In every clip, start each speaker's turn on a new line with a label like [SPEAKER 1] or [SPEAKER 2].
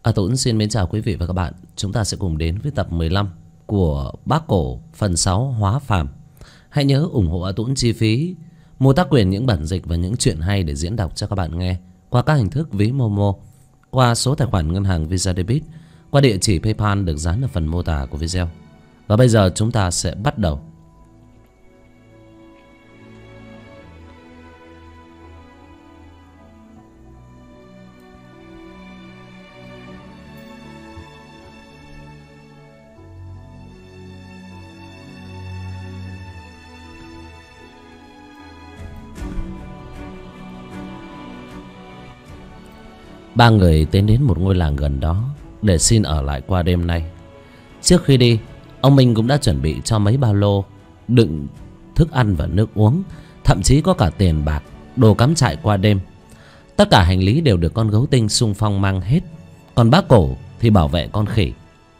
[SPEAKER 1] Tuấn xin mến chào quý vị và các bạn. Chúng ta sẽ cùng đến với tập 15 của Bác Cổ phần 6 Hóa Phàm. Hãy nhớ ủng hộ Tuấn chi phí mua tác quyền những bản dịch và những chuyện hay để diễn đọc cho các bạn nghe qua các hình thức ví Momo, qua số tài khoản ngân hàng Visa Debit, qua địa chỉ PayPal được dán ở phần mô tả của video. Và bây giờ chúng ta sẽ bắt đầu. Ba người tiến đến một ngôi làng gần đó để xin ở lại qua đêm nay. Trước khi đi, ông Minh cũng đã chuẩn bị cho mấy ba lô đựng thức ăn và nước uống, thậm chí có cả tiền bạc, đồ cắm trại qua đêm. Tất cả hành lý đều được con gấu tinh xung phong mang hết, còn Bác Cổ thì bảo vệ con khỉ.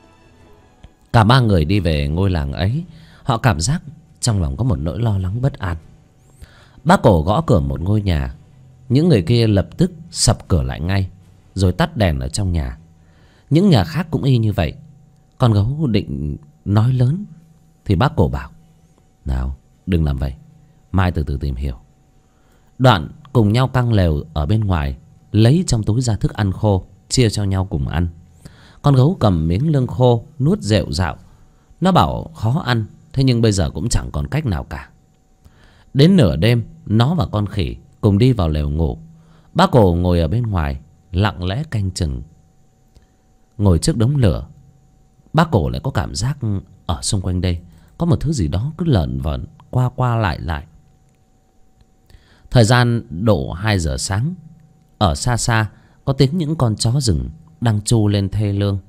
[SPEAKER 1] Cả ba người đi về ngôi làng ấy, họ cảm giác trong lòng có một nỗi lo lắng bất an. Bác Cổ gõ cửa một ngôi nhà. Những người kia lập tức sập cửa lại ngay, rồi tắt đèn ở trong nhà. Những nhà khác cũng y như vậy. Con gấu định nói lớn thì Bác Cổ bảo: "Nào, đừng làm vậy, mai từ từ tìm hiểu." Đoạn cùng nhau căng lều ở bên ngoài, lấy trong túi ra thức ăn khô, chia cho nhau cùng ăn. Con gấu cầm miếng lương khô nuốt rệu rạo. Nó bảo khó ăn, thế nhưng bây giờ cũng chẳng còn cách nào cả. Đến nửa đêm, nó và con khỉ cùng đi vào lều ngủ. Bác Cổ ngồi ở bên ngoài lặng lẽ canh chừng. Ngồi trước đống lửa, Bác Cổ lại có cảm giác ở xung quanh đây có một thứ gì đó cứ lởn vởn qua qua lại lại. Thời gian độ 2 giờ sáng. Ở xa xa có tiếng những con chó rừng đang tru lên thê lương.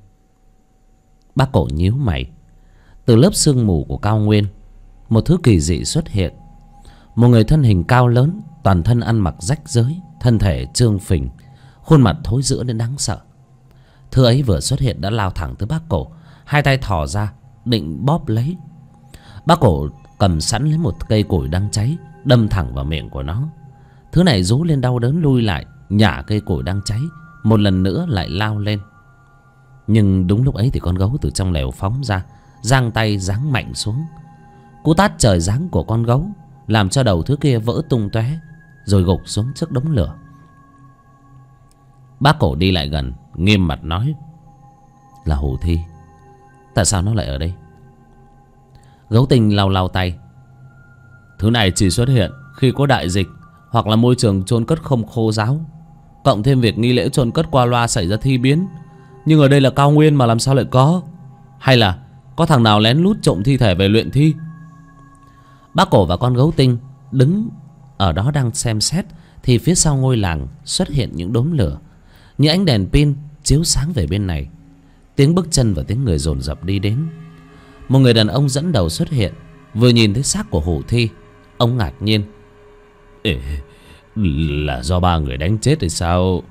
[SPEAKER 1] Bác Cổ nhíu mày. Từ lớp sương mù của cao nguyên, một thứ kỳ dị xuất hiện. Một người thân hình cao lớn, toàn thân ăn mặc rách rưới, thân thể trương phình, khuôn mặt thối rữa đến đáng sợ. Thứ ấy vừa xuất hiện đã lao thẳng tới Bác Cổ, hai tay thò ra định bóp lấy. Bác Cổ cầm sẵn lấy một cây củi đang cháy, đâm thẳng vào miệng của nó. Thứ này rú lên đau đớn lui lại, nhả cây củi đang cháy, một lần nữa lại lao lên. Nhưng đúng lúc ấy thì con gấu từ trong lều phóng ra, giang tay giáng mạnh xuống. Cú tát trời giáng của con gấu làm cho đầu thứ kia vỡ tung tóe, rồi gục xuống trước đống lửa. Bác Cổ đi lại gần, nghiêm mặt nói: "Là Hủ Thi. Tại sao nó lại ở đây?" Gấu tinh lau lau tay: "Thứ này chỉ xuất hiện khi có đại dịch, hoặc là môi trường chôn cất không khô ráo, cộng thêm việc nghi lễ chôn cất qua loa xảy ra thi biến. Nhưng ở đây là cao nguyên mà làm sao lại có? Hay là có thằng nào lén lút trộm thi thể về luyện thi?" Bác Cổ và con gấu tinh đứng ở đó đang xem xét, thì phía sau ngôi làng xuất hiện những đốm lửa. Những ánh đèn pin chiếu sáng về bên này. Tiếng bước chân và tiếng người dồn dập đi đến. Một người đàn ông dẫn đầu xuất hiện. Vừa nhìn thấy xác của Hủ Thi, ông ngạc nhiên: "Ê, là do ba người đánh chết thì sao?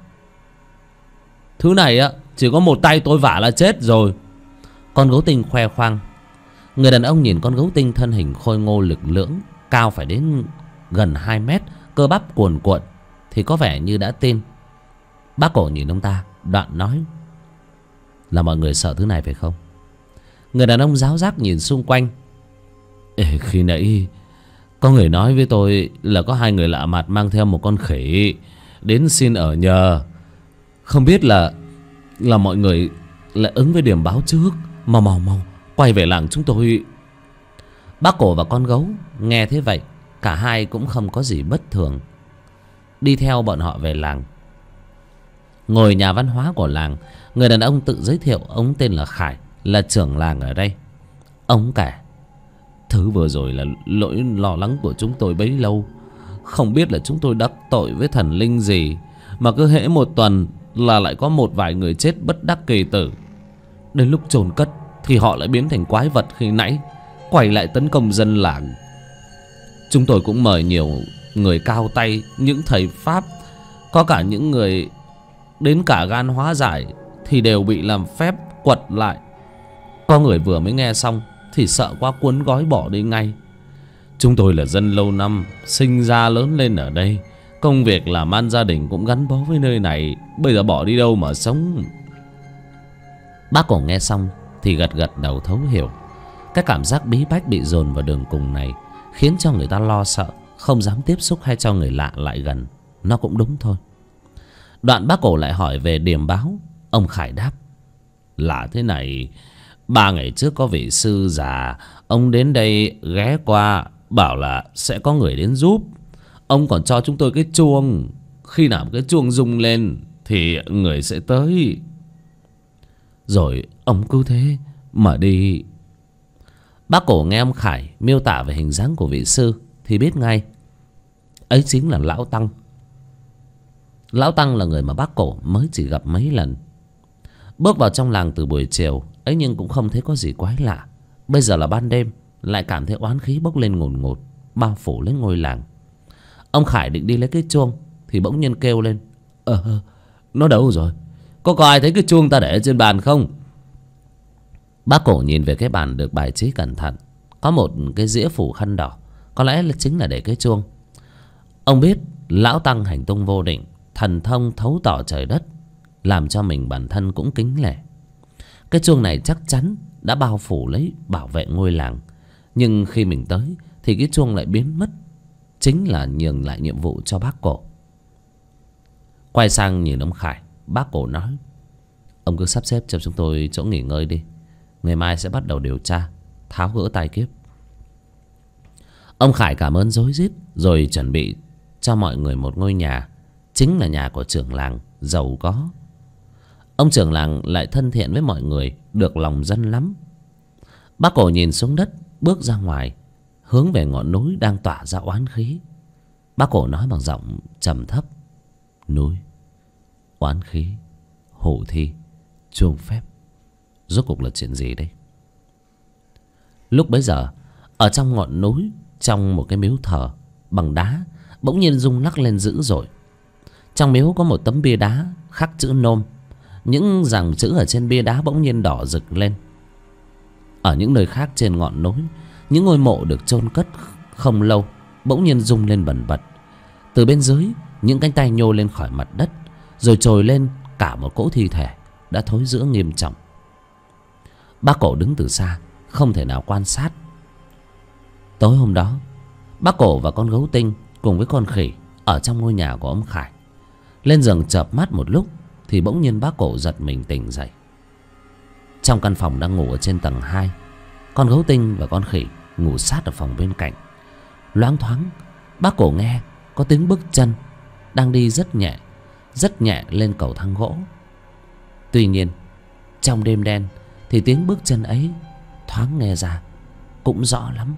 [SPEAKER 1] Thứ này á, chỉ có một tay tôi vả là chết rồi." Con gấu tinh khoe khoang. Người đàn ông nhìn con gấu tinh thân hình khôi ngô lực lưỡng, cao phải đến gần 2 mét, cơ bắp cuồn cuộn, thì có vẻ như đã tin. Bác Cổ nhìn ông ta, đoạn nói: "Là mọi người sợ thứ này phải không?" Người đàn ông ráo rác nhìn xung quanh: "Ê, khi nãy có người nói với tôi là có 2 người lạ mặt mang theo một con khỉ đến xin ở nhờ. Không biết là mọi người lại ứng với điểm báo trước. Mau quay về làng chúng tôi." Bác Cổ và con gấu nghe thế vậy, cả hai cũng không có gì bất thường, đi theo bọn họ về làng. Ngồi nhà văn hóa của làng, người đàn ông tự giới thiệu ông tên là Khải, là trưởng làng ở đây. Ông kể: "Thứ vừa rồi là lỗi lo lắng của chúng tôi bấy lâu. Không biết là chúng tôi đắc tội với thần linh gì, mà cứ hễ một tuần là lại có một vài người chết bất đắc kỳ tử. Đến lúc chôn cất thì họ lại biến thành quái vật khi nãy, quay lại tấn công dân làng. Chúng tôi cũng mời nhiều người cao tay, những thầy pháp, có cả những người đến cả gan hóa giải, thì đều bị làm phép quật lại. Có người vừa mới nghe xong thì sợ quá cuốn gói bỏ đi ngay. Chúng tôi là dân lâu năm, sinh ra lớn lên ở đây, công việc làm ăn gia đình cũng gắn bó với nơi này, bây giờ bỏ đi đâu mà sống?" Bác Cổ nghe xong thì gật gật đầu thấu hiểu. Cái cảm giác bí bách bị dồn vào đường cùng này khiến cho người ta lo sợ, không dám tiếp xúc hay cho người lạ lại gần. Nó cũng đúng thôi. Đoạn bác Cổ lại hỏi về điềm báo. Ông Khải đáp: Là thế này, 3 ngày trước có vị sư già, ông đến đây ghé qua, bảo là sẽ có người đến giúp. Ông còn cho chúng tôi cái chuông, khi nào cái chuông rung lên thì người sẽ tới. Rồi ông cứ thế mà đi. Bác Cổ nghe ông Khải miêu tả về hình dáng của vị sư thì biết ngay ấy chính là Lão Tăng. Lão Tăng là người mà bác Cổ mới chỉ gặp mấy lần. Bước vào trong làng từ buổi chiều ấy nhưng cũng không thấy có gì quái lạ. Bây giờ là ban đêm, lại cảm thấy oán khí bốc lên ngùn ngụt, bao phủ lên ngôi làng. Ông Khải định đi lấy cái chuông thì bỗng nhiên kêu lên: Nó đâu rồi? Có ai thấy cái chuông ta để trên bàn không? Bác Cổ nhìn về cái bàn được bài trí cẩn thận, có một cái dĩa phủ khăn đỏ, có lẽ là chính là để cái chuông. Ông biết Lão Tăng hành tung vô định, thần thông thấu tỏ trời đất, làm cho mình bản thân cũng kính nể. Cái chuông này chắc chắn đã bao phủ lấy bảo vệ ngôi làng. Nhưng khi mình tới thì cái chuông lại biến mất, chính là nhường lại nhiệm vụ cho bác Cổ. Quay sang nhìn ông Khải, bác Cổ nói: Ông cứ sắp xếp cho chúng tôi chỗ nghỉ ngơi đi. Ngày mai sẽ bắt đầu điều tra, tháo gỡ tai kiếp. Ông Khải cảm ơn rối rít, rồi chuẩn bị cho mọi người một ngôi nhà, chính là nhà của trưởng làng giàu có. Ông trưởng làng lại thân thiện với mọi người, được lòng dân lắm. Bác Cổ nhìn xuống đất, bước ra ngoài, hướng về ngọn núi đang tỏa ra oán khí. Bác Cổ nói bằng giọng trầm thấp: Núi, oán khí, hổ thi, chuông phép, rốt cuộc là chuyện gì đây? Lúc bấy giờ, ở trong ngọn núi, trong một cái miếu thờ bằng đá, bỗng nhiên rung lắc lên dữ dội. Trong miếu có một tấm bia đá khắc chữ nôm. Những dòng chữ ở trên bia đá bỗng nhiên đỏ rực lên. Ở những nơi khác trên ngọn núi, những ngôi mộ được chôn cất không lâu bỗng nhiên rung lên bần bật. Từ bên dưới, những cánh tay nhô lên khỏi mặt đất, rồi trồi lên cả một cỗ thi thể đã thối rữa nghiêm trọng. Bác Cổ đứng từ xa, không thể nào quan sát. Tối hôm đó, bác Cổ và con gấu tinh cùng với con khỉ ở trong ngôi nhà của ông Khải. Lên giường chợp mắt một lúc thì bỗng nhiên bác Cổ giật mình tỉnh dậy. Trong căn phòng đang ngủ ở trên tầng 2, con gấu tinh và con khỉ ngủ sát ở phòng bên cạnh. Loáng thoáng, bác Cổ nghe có tiếng bước chân đang đi rất nhẹ lên cầu thang gỗ. Tuy nhiên, trong đêm đen thì tiếng bước chân ấy thoáng nghe ra cũng rõ lắm.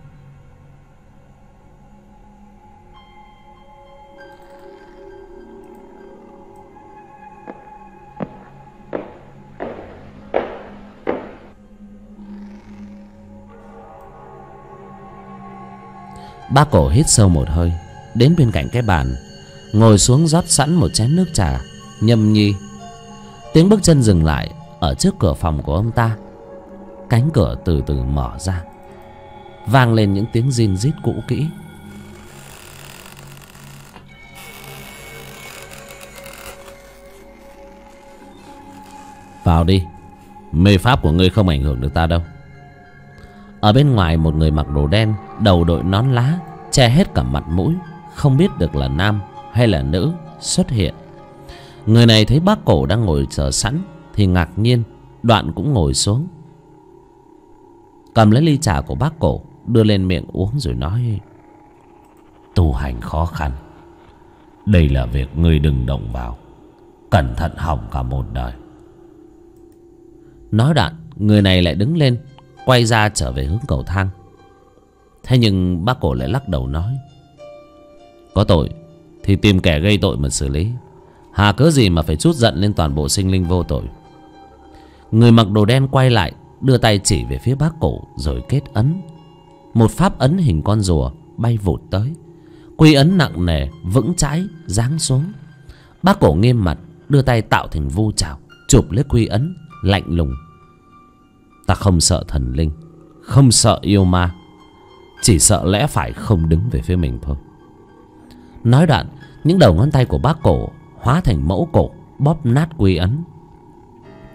[SPEAKER 1] Bác Cổ hít sâu một hơi, đến bên cạnh cái bàn, ngồi xuống rót sẵn một chén nước trà, nhâm nhi. Tiếng bước chân dừng lại ở trước cửa phòng của ông ta. Cánh cửa từ từ mở ra, vang lên những tiếng rin rít cũ kỹ. Vào đi, mê pháp của ngươi không ảnh hưởng được ta đâu. Ở bên ngoài, một người mặc đồ đen, đầu đội nón lá, che hết cả mặt mũi, không biết được là nam hay là nữ, xuất hiện. Người này thấy bác Cổ đang ngồi chờ sẵn thì ngạc nhiên, đoạn cũng ngồi xuống, cầm lấy ly trà của bác Cổ, đưa lên miệng uống rồi nói: Tu hành khó khăn, đây là việc ngươi đừng động vào, cẩn thận hỏng cả một đời. Nói đoạn, người này lại đứng lên, quay ra trở về hướng cầu thang. Thế nhưng bác Cổ lại lắc đầu nói: Có tội thì tìm kẻ gây tội mà xử lý, hà cớ gì mà phải trút giận lên toàn bộ sinh linh vô tội. Người mặc đồ đen quay lại, đưa tay chỉ về phía bác Cổ rồi kết ấn. Một pháp ấn hình con rùa bay vụt tới, quy ấn nặng nề vững chãi giáng xuống. Bác Cổ nghiêm mặt, đưa tay tạo thành vu trảo, chụp lấy quy ấn, lạnh lùng: Ta không sợ thần linh, không sợ yêu ma, chỉ sợ lẽ phải không đứng về phía mình thôi. Nói đoạn, những đầu ngón tay của bác Cổ hóa thành mẫu cổ, bóp nát quy ấn.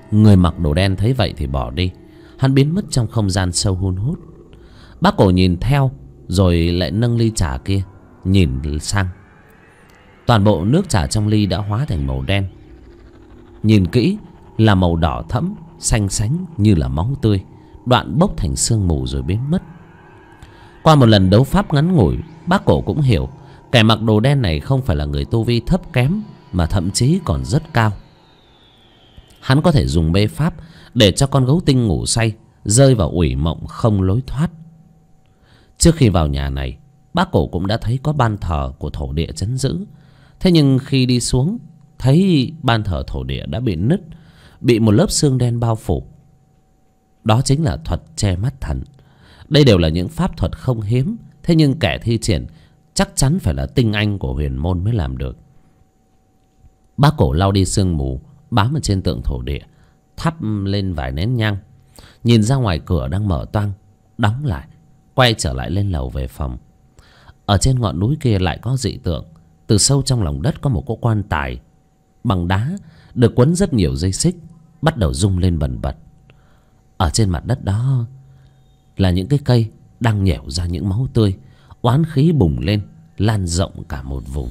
[SPEAKER 1] Người mặc đồ đen thấy vậy thì bỏ đi. Hắn biến mất trong không gian sâu hun hút. Bác Cổ nhìn theo rồi lại nâng ly trà kia nhìn sang. Toàn bộ nước trà trong ly đã hóa thành màu đen. Nhìn kỹ là màu đỏ thẫm, xanh xánh như là máu tươi, đoạn bốc thành sương mù rồi biến mất. Qua một lần đấu pháp ngắn ngủi, bác Cổ cũng hiểu kẻ mặc đồ đen này không phải là người tu vi thấp kém, mà thậm chí còn rất cao. Hắn có thể dùng mê pháp để cho con gấu tinh ngủ say, rơi vào ủy mộng không lối thoát. Trước khi vào nhà này, bác Cổ cũng đã thấy có ban thờ của thổ địa trấn giữ. Thế nhưng khi đi xuống, thấy ban thờ thổ địa đã bị nứt, bị một lớp xương đen bao phủ. Đó chính là thuật che mắt thần. Đây đều là những pháp thuật không hiếm, thế nhưng kẻ thi triển chắc chắn phải là tinh anh của huyền môn mới làm được. Bác Cổ lau đi sương mù bám ở trên tượng thổ địa, thắp lên vài nén nhang, nhìn ra ngoài cửa đang mở toang, đóng lại, quay trở lại lên lầu về phòng. Ở trên ngọn núi kia lại có dị tượng. Từ sâu trong lòng đất có một cái quan tài bằng đá được quấn rất nhiều dây xích, bắt đầu rung lên bần bật. Ở trên mặt đất đó là những cái cây đang nhẻo ra những máu tươi, oán khí bùng lên, lan rộng cả một vùng.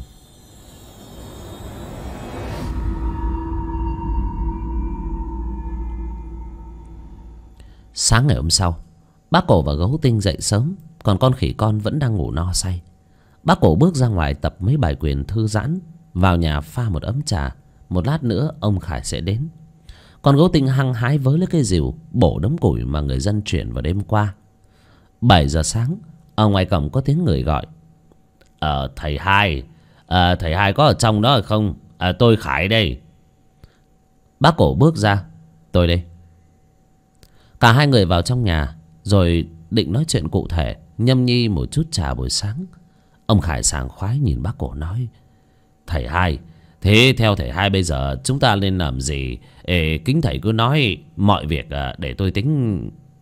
[SPEAKER 1] Sáng ngày hôm sau, bác Cổ và gấu tinh dậy sớm, còn con khỉ con vẫn đang ngủ no say. Bác Cổ bước ra ngoài tập mấy bài quyền thư giãn, vào nhà pha một ấm trà. Một lát nữa ông Khải sẽ đến. Còn gấu tinh hăng hái với lấy cái rìu bổ đống củi mà người dân chuyển vào đêm qua. 7 giờ sáng, ở ngoài cổng có tiếng người gọi. Thầy Hai có ở trong đó không? Tôi Khải đây. Bác Cổ bước ra. Tôi đây. Cả hai người vào trong nhà, rồi định nói chuyện cụ thể, nhâm nhi một chút trà buổi sáng. Ông Khải sảng khoái nhìn bác Cổ nói. Thầy Hai, thế theo thầy Hai bây giờ chúng ta nên làm gì? Kính thầy cứ nói mọi việc để tôi tính.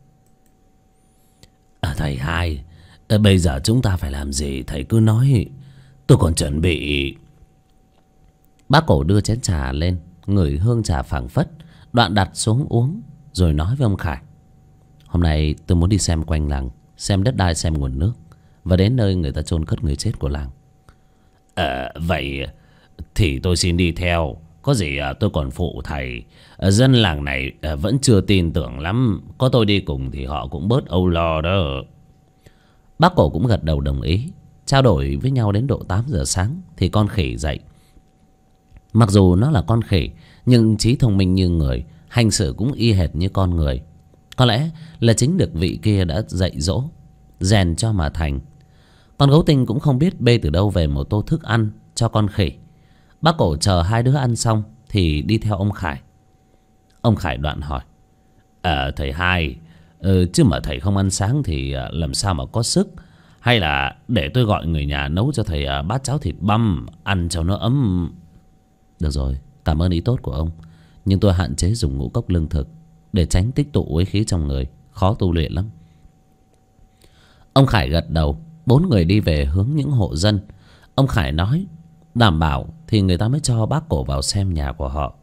[SPEAKER 1] Thầy Hai, bây giờ chúng ta phải làm gì? Thầy cứ nói, tôi còn chuẩn bị. Bác Cổ đưa chén trà lên, ngửi hương trà phảng phất, đoạn đặt xuống uống, rồi nói với ông Khải. Hôm nay tôi muốn đi xem quanh làng, xem đất đai, xem nguồn nước, và đến nơi người ta chôn cất người chết của làng. Vậy thì tôi xin đi theo. Có gì tôi còn phụ thầy. Dân làng này vẫn chưa tin tưởng lắm. Có tôi đi cùng thì họ cũng bớt âu lo đó. Bác Cổ cũng gật đầu đồng ý. Trao đổi với nhau đến độ 8 giờ sáng thì con khỉ dậy. Mặc dù nó là con khỉ, nhưng trí thông minh như người, hành xử cũng y hệt như con người. Có lẽ là chính được vị kia đã dạy dỗ, rèn cho mà thành. Con gấu tinh cũng không biết bê từ đâu về một tô thức ăn cho con khỉ. Bác Cổ chờ hai đứa ăn xong thì đi theo ông Khải. Ông Khải đoạn hỏi. Thầy Hai, chứ mà thầy không ăn sáng thì làm sao mà có sức? Hay là để tôi gọi người nhà nấu cho thầy bát cháo thịt băm, ăn cho nó ấm? Được rồi, cảm ơn ý tốt của ông, nhưng tôi hạn chế dùng ngũ cốc lương thực để tránh tích tụ uế khí trong người, khó tu luyện lắm. Ông Khải gật đầu. 4 người đi về hướng những hộ dân. Ông Khải nói đảm bảo thì người ta mới cho bác Cổ vào xem nhà của họ.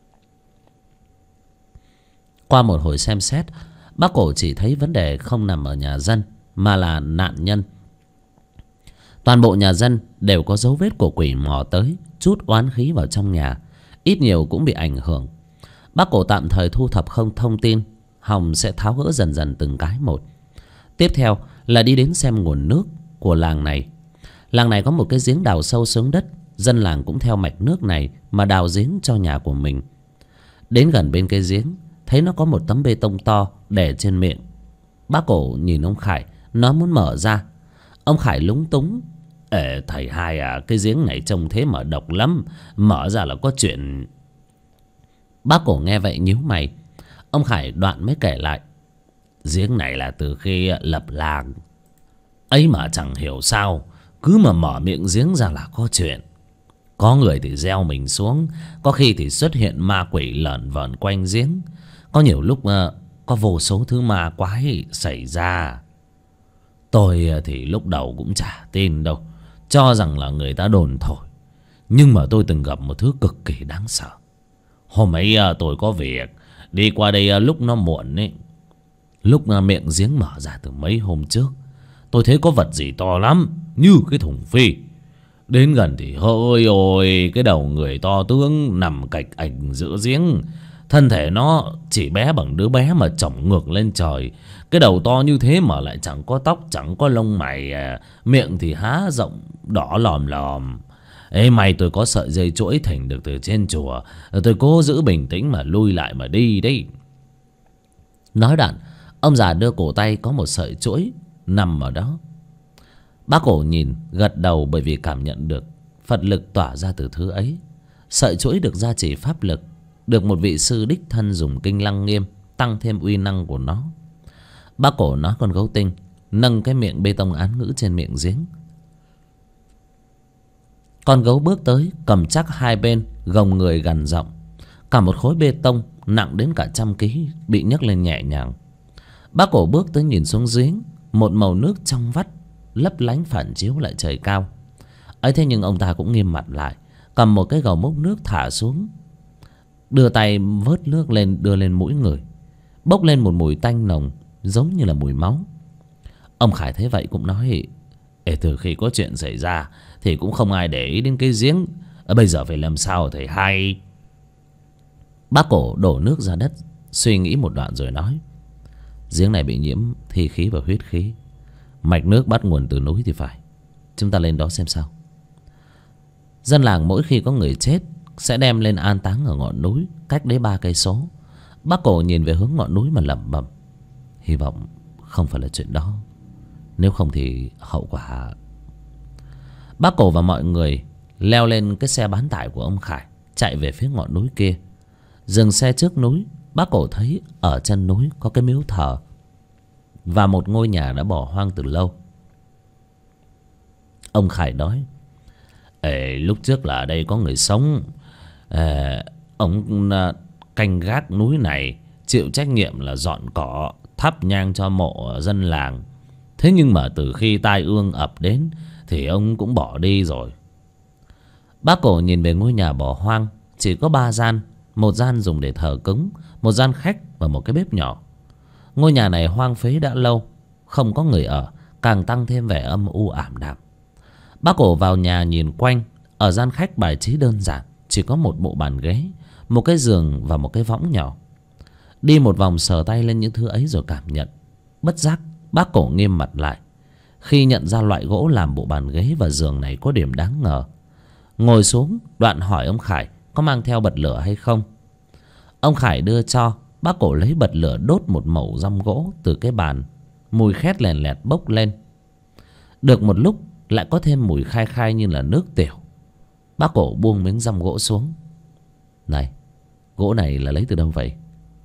[SPEAKER 1] Qua một hồi xem xét, bác Cổ chỉ thấy vấn đề không nằm ở nhà dân, mà là nạn nhân. Toàn bộ nhà dân đều có dấu vết của quỷ mò tới, chút oán khí vào trong nhà, ít nhiều cũng bị ảnh hưởng. Bác Cổ tạm thời thu thập không thông tin, hòng sẽ tháo gỡ dần dần từng cái một. Tiếp theo là đi đến xem nguồn nước của làng này. Làng này có một cái giếng đào sâu xuống đất. Dân làng cũng theo mạch nước này mà đào giếng cho nhà của mình. Đến gần bên cái giếng, thấy nó có một tấm bê tông to để trên miệng. Bác Cổ nhìn ông Khải, nó muốn mở ra. Ông Khải lúng túng. Thầy Hai cái giếng này trông thế mà độc lắm, mở ra là có chuyện. Bác Cổ nghe vậy nhíu mày. Ông Khải đoạn mới kể lại. Giếng này là từ khi lập làng ấy mà chẳng hiểu sao, cứ mà mở miệng giếng ra là có chuyện. Có người thì gieo mình xuống, có khi thì xuất hiện ma quỷ lởn vởn quanh giếng. Có nhiều lúc có vô số thứ ma quái xảy ra. Tôi thì lúc đầu cũng chả tin đâu, cho rằng là người ta đồn thổi. Nhưng mà tôi từng gặp một thứ cực kỳ đáng sợ. Hôm ấy tôi có việc Đi qua đây lúc nó muộn ấy. Lúc miệng giếng mở ra từ mấy hôm trước, tôi thấy có vật gì to lắm, như cái thùng phi. Đến gần thì ôi ôi, cái đầu người to tướng nằm cạch ảnh giữa giếng. Thân thể nó chỉ bé bằng đứa bé mà chổng ngược lên trời. Cái đầu to như thế mà lại chẳng có tóc, chẳng có lông mày, miệng thì há rộng đỏ lòm lòm. Ê mày, tôi có sợi dây chuỗi thỉnh được từ trên chùa. Tôi cố giữ bình tĩnh mà lui lại mà đi đấy. Nói đoạn, ông già đưa cổ tay có một sợi chuỗi nằm ở đó. Bác cổ nhìn gật đầu, bởi vì cảm nhận được Phật lực tỏa ra từ thứ ấy. Sợi chuỗi được gia trì pháp lực, được một vị sư đích thân dùng kinh Lăng Nghiêm tăng thêm uy năng của nó. Bác cổ nói con gấu tinh nâng cái miệng bê tông án ngữ trên miệng giếng. Con gấu bước tới, cầm chắc hai bên, gồng người gằn giọng. Cả một khối bê tông nặng đến cả 100 ký bị nhấc lên nhẹ nhàng. Bác cổ bước tới nhìn xuống giếng, một màu nước trong vắt lấp lánh phản chiếu lại trời cao. Ấy thế nhưng ông ta cũng nghiêm mặt lại, cầm một cái gầu múc nước thả xuống, đưa tay vớt nước lên, đưa lên mũi người. Bốc lên một mùi tanh nồng, giống như là mùi máu. Ông Khải thấy vậy cũng nói: Ê, từ khi có chuyện xảy ra thì cũng không ai để ý đến cái giếng. Bây giờ phải làm sao thầy hay. Bác cổ đổ nước ra đất, suy nghĩ một đoạn rồi nói: Giếng này bị nhiễm thi khí và huyết khí. Mạch nước bắt nguồn từ núi thì phải. Chúng ta lên đó xem sao. Dân làng mỗi khi có người chết sẽ đem lên an táng ở ngọn núi cách đấy 3 cây số. Bác cổ nhìn về hướng ngọn núi mà lẩm bẩm: Hy vọng không phải là chuyện đó, nếu không thì hậu quả. Bác cổ và mọi người leo lên cái xe bán tải của ông Khải, chạy về phía ngọn núi kia. Dừng xe trước núi, bác cổ thấy ở chân núi có cái miếu thờ và một ngôi nhà đã bỏ hoang từ lâu. Ông Khải nói: Ê, lúc trước là ở đây có người sống. Ông canh gác núi này, chịu trách nhiệm là dọn cỏ, thắp nhang cho mộ dân làng. Thế nhưng mà từ khi tai ương ập đến thì ông cũng bỏ đi rồi. Bác cổ nhìn về ngôi nhà bỏ hoang, chỉ có 3 gian. Một gian dùng để thờ cúng, một gian khách và một cái bếp nhỏ. Ngôi nhà này hoang phế đã lâu, không có người ở, càng tăng thêm vẻ âm u ảm đạm. Bác cổ vào nhà nhìn quanh. Ở gian khách bài trí đơn giản, chỉ có một bộ bàn ghế, một cái giường và một cái võng nhỏ. Đi một vòng sờ tay lên những thứ ấy rồi cảm nhận. Bất giác bác cổ nghiêm mặt lại khi nhận ra loại gỗ làm bộ bàn ghế và giường này có điểm đáng ngờ. Ngồi xuống, đoạn hỏi ông Khải có mang theo bật lửa hay không. Ông Khải đưa cho. Bác cổ lấy bật lửa đốt một mẩu răm gỗ từ cái bàn. Mùi khét lèn lẹt bốc lên. Được một lúc lại có thêm mùi khai khai như là nước tiểu. Bác cổ buông miếng răm gỗ xuống. Này, gỗ này là lấy từ đâu vậy?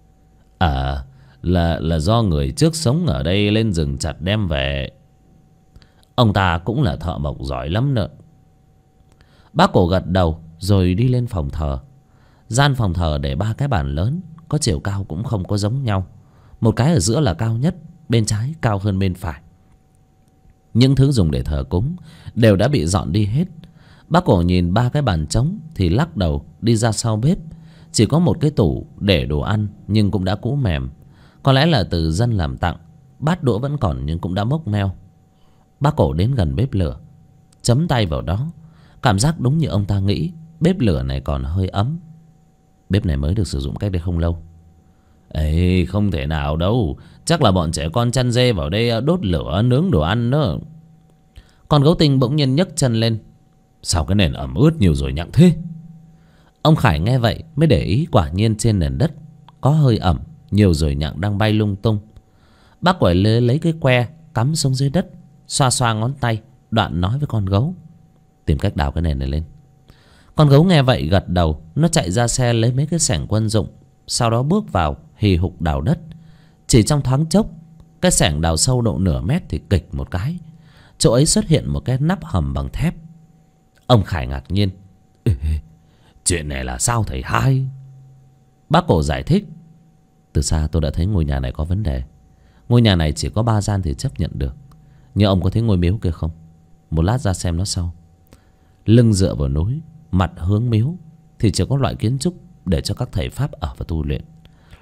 [SPEAKER 1] Là do người trước sống ở đây lên rừng chặt đem về. Ông ta cũng là thợ mộc giỏi lắm nữa. Bác cổ gật đầu rồi đi lên phòng thờ. Gian phòng thờ để 3 cái bàn lớn, có chiều cao cũng không có giống nhau. Một cái ở giữa là cao nhất, bên trái cao hơn bên phải. Những thứ dùng để thờ cúng đều đã bị dọn đi hết. Bác cổ nhìn 3 cái bàn trống thì lắc đầu đi ra sau bếp. Chỉ có một cái tủ để đồ ăn nhưng cũng đã cũ mềm. Có lẽ là từ dân làm tặng. Bát đũa vẫn còn nhưng cũng đã mốc meo. Bác cổ đến gần bếp lửa, chấm tay vào đó. Cảm giác đúng như ông ta nghĩ, bếp lửa này còn hơi ấm. Bếp này mới được sử dụng cách đây không lâu. Ê, không thể nào đâu. Chắc là bọn trẻ con chăn dê vào đây đốt lửa nướng đồ ăn nữa. Con gấu tinh bỗng nhiên nhấc chân lên. Sao cái nền ẩm ướt nhiều rồi nhặng thế? Ông Khải nghe vậy mới để ý, quả nhiên trên nền đất có hơi ẩm, nhiều rồi nhặng đang bay lung tung. Bác quẩy lấy cái que cắm xuống dưới đất, xoa xoa ngón tay, đoạn nói với con gấu: Tìm cách đào cái nền này lên. Con gấu nghe vậy gật đầu. Nó chạy ra xe lấy mấy cái xẻng quân dụng, sau đó bước vào hì hục đào đất. Chỉ trong thoáng chốc, cái xẻng đào sâu độ nửa mét thì kịch một cái, chỗ ấy xuất hiện một cái nắp hầm bằng thép. Ông Khải ngạc nhiên: Chuyện này là sao thầy hai? Bác cổ giải thích: Từ xa tôi đã thấy ngôi nhà này có vấn đề. Ngôi nhà này chỉ có 3 gian thì chấp nhận được. Nhưng ông có thấy ngôi miếu kia không? Một lát ra xem nó sau. Lưng dựa vào núi, mặt hướng miếu, thì chỉ có loại kiến trúc để cho các thầy pháp ở và tu luyện.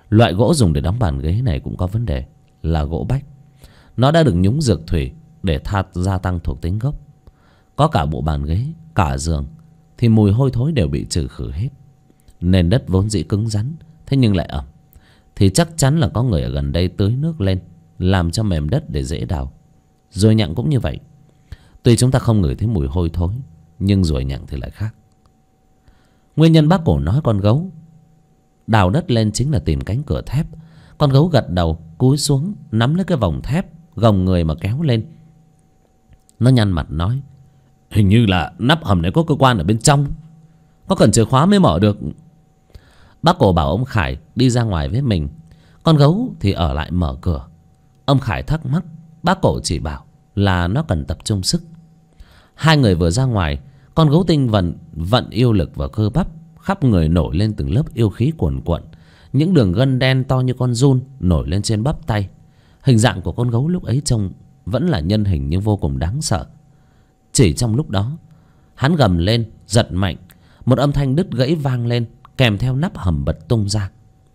[SPEAKER 1] Loại gỗ dùng để đóng bàn ghế này cũng có vấn đề, là gỗ bách. Nó đã được nhúng dược thủy để gia tăng thuộc tính gốc. Có cả bộ bàn ghế, cả giường thì mùi hôi thối đều bị trừ khử hết. Nền đất vốn dĩ cứng rắn, thế nhưng lại ẩm, thì chắc chắn là có người ở gần đây tưới nước lên, làm cho mềm đất để dễ đào. Ruồi nhặng cũng như vậy. Tuy chúng ta không ngửi thấy mùi hôi thối, nhưng ruồi nhặng thì lại khác. Nguyên nhân bác Cổ nói con gấu đào đất lên chính là tìm cánh cửa thép. Con gấu gật đầu, cúi xuống nắm lấy cái vòng thép, gồng người mà kéo lên. Nó nhăn mặt nói: hình như là nắp hầm này có cơ quan ở bên trong, có cần chìa khóa mới mở được. Bác Cổ bảo ông Khải đi ra ngoài với mình, con gấu thì ở lại mở cửa. Ông Khải thắc mắc, bác Cổ chỉ bảo là nó cần tập trung sức. Hai người vừa ra ngoài, con gấu tinh vận yêu lực vào cơ bắp, khắp người nổi lên từng lớp yêu khí cuồn cuộn. Những đường gân đen to như con giun nổi lên trên bắp tay. Hình dạng của con gấu lúc ấy trông vẫn là nhân hình nhưng vô cùng đáng sợ. Chỉ trong lúc đó, hắn gầm lên, giật mạnh, một âm thanh đứt gãy vang lên, kèm theo nắp hầm bật tung ra.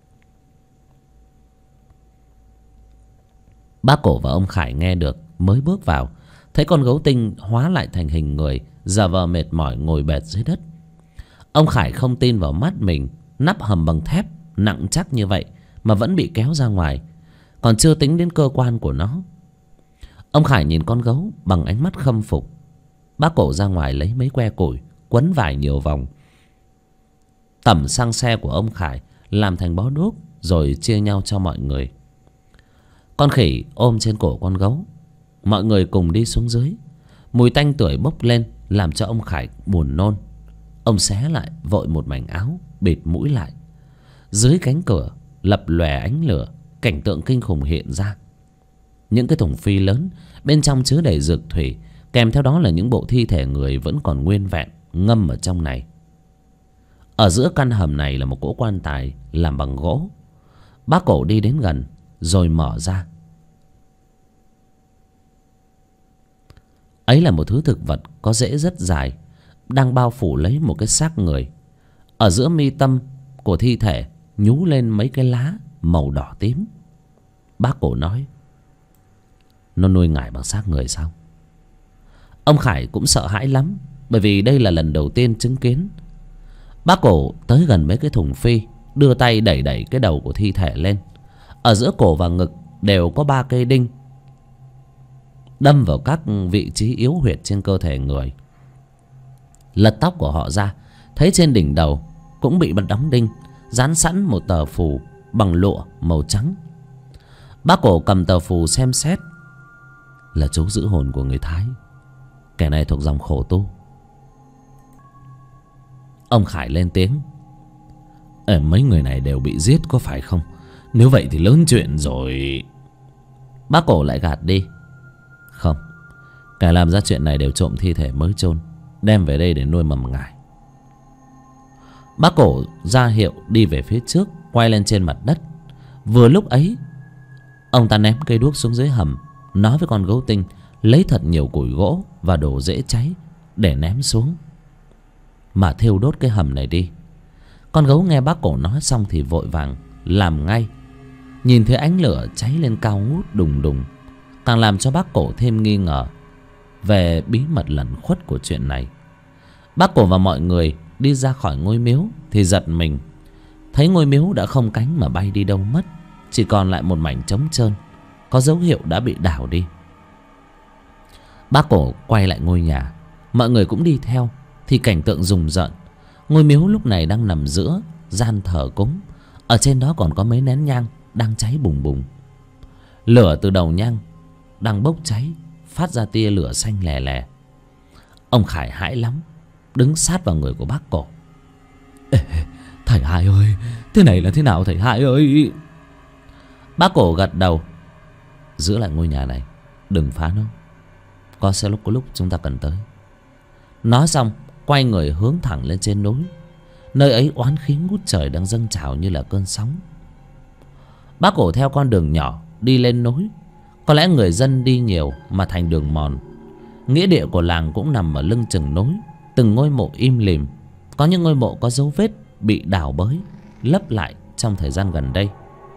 [SPEAKER 1] Bác Cổ và ông Khải nghe được, mới bước vào, thấy con gấu tinh hóa lại thành hình người, giả vờ mệt mỏi ngồi bệt dưới đất. Ông Khải không tin vào mắt mình, nắp hầm bằng thép nặng chắc như vậy mà vẫn bị kéo ra ngoài, còn chưa tính đến cơ quan của nó. Ông Khải nhìn con gấu bằng ánh mắt khâm phục. Bác Cổ ra ngoài lấy mấy que củi, quấn vải nhiều vòng, tẩm sang xe của ông Khải làm thành bó đuốc, rồi chia nhau cho mọi người. Con khỉ ôm trên cổ con gấu, mọi người cùng đi xuống dưới. Mùi tanh tưởi bốc lên làm cho ông Khải buồn nôn. Ông xé lại vội một mảnh áo, bịt mũi lại. Dưới cánh cửa lập lòe ánh lửa, cảnh tượng kinh khủng hiện ra. Những cái thùng phi lớn, bên trong chứa đầy dược thủy, kèm theo đó là những bộ thi thể người vẫn còn nguyên vẹn, ngâm ở trong này. Ở giữa căn hầm này là một cỗ quan tài làm bằng gỗ. Bác Cổ đi đến gần rồi mở ra. Ấy là một thứ thực vật có rễ rất dài, đang bao phủ lấy một cái xác người. Ở giữa mi tâm của thi thể nhú lên mấy cái lá màu đỏ tím. Bác Cổ nói: nó nuôi ngải bằng xác người sao? Ông Khải cũng sợ hãi lắm, bởi vì đây là lần đầu tiên chứng kiến. Bác Cổ tới gần mấy cái thùng phi, đưa tay đẩy đẩy cái đầu của thi thể lên. Ở giữa cổ và ngực đều có 3 cây đinh đâm vào các vị trí yếu huyệt trên cơ thể người. Lật tóc của họ ra, thấy trên đỉnh đầu cũng bị bật đóng đinh, dán sẵn một tờ phù bằng lụa màu trắng. Bác Cổ cầm tờ phù xem xét, là chú giữ hồn của người Thái. Kẻ này thuộc dòng khổ tu. Ông Khải lên tiếng: mấy người này đều bị giết có phải không? Nếu vậy thì lớn chuyện rồi. Bác Cổ lại gạt đi: không, kẻ làm ra chuyện này đều trộm thi thể mới chôn, đem về đây để nuôi mầm ngải. Bác Cổ ra hiệu đi về phía trước, quay lên trên mặt đất. Vừa lúc ấy, ông ta ném cây đuốc xuống dưới hầm, nói với con gấu tinh lấy thật nhiều củi gỗ và đồ dễ cháy để ném xuống, mà thiêu đốt cái hầm này đi. Con gấu nghe bác Cổ nói xong thì vội vàng làm ngay. Nhìn thấy ánh lửa cháy lên cao ngút đùng đùng, càng làm cho bác Cổ thêm nghi ngờ về bí mật lẩn khuất của chuyện này. Bác Cổ và mọi người đi ra khỏi ngôi miếu thì giật mình, thấy ngôi miếu đã không cánh mà bay đi đâu mất, chỉ còn lại một mảnh trống trơn, có dấu hiệu đã bị đào đi. Bác Cổ quay lại ngôi nhà, mọi người cũng đi theo, thì cảnh tượng rùng rợn. Ngôi miếu lúc này đang nằm giữa gian thờ cúng, ở trên đó còn có mấy nén nhang đang cháy bùng bùng. Lửa từ đầu nhang đang bốc cháy, phát ra tia lửa xanh lè lè. Ông Khải hãi lắm, đứng sát vào người của bác Cổ. Ê, thầy Hai ơi, thế này là thế nào thầy Hai ơi? Bác Cổ gật đầu: giữ lại ngôi nhà này, đừng phá nó, có lúc chúng ta cần tới. Nói xong quay người hướng thẳng lên trên núi. Nơi ấy oán khí ngút trời đang dâng trào như là cơn sóng. Bác Cổ theo con đường nhỏ đi lên núi. Có lẽ người dân đi nhiều mà thành đường mòn. Nghĩa địa của làng cũng nằm ở lưng chừng núi. Từng ngôi mộ im lìm, có những ngôi mộ có dấu vết bị đào bới lấp lại trong thời gian gần đây.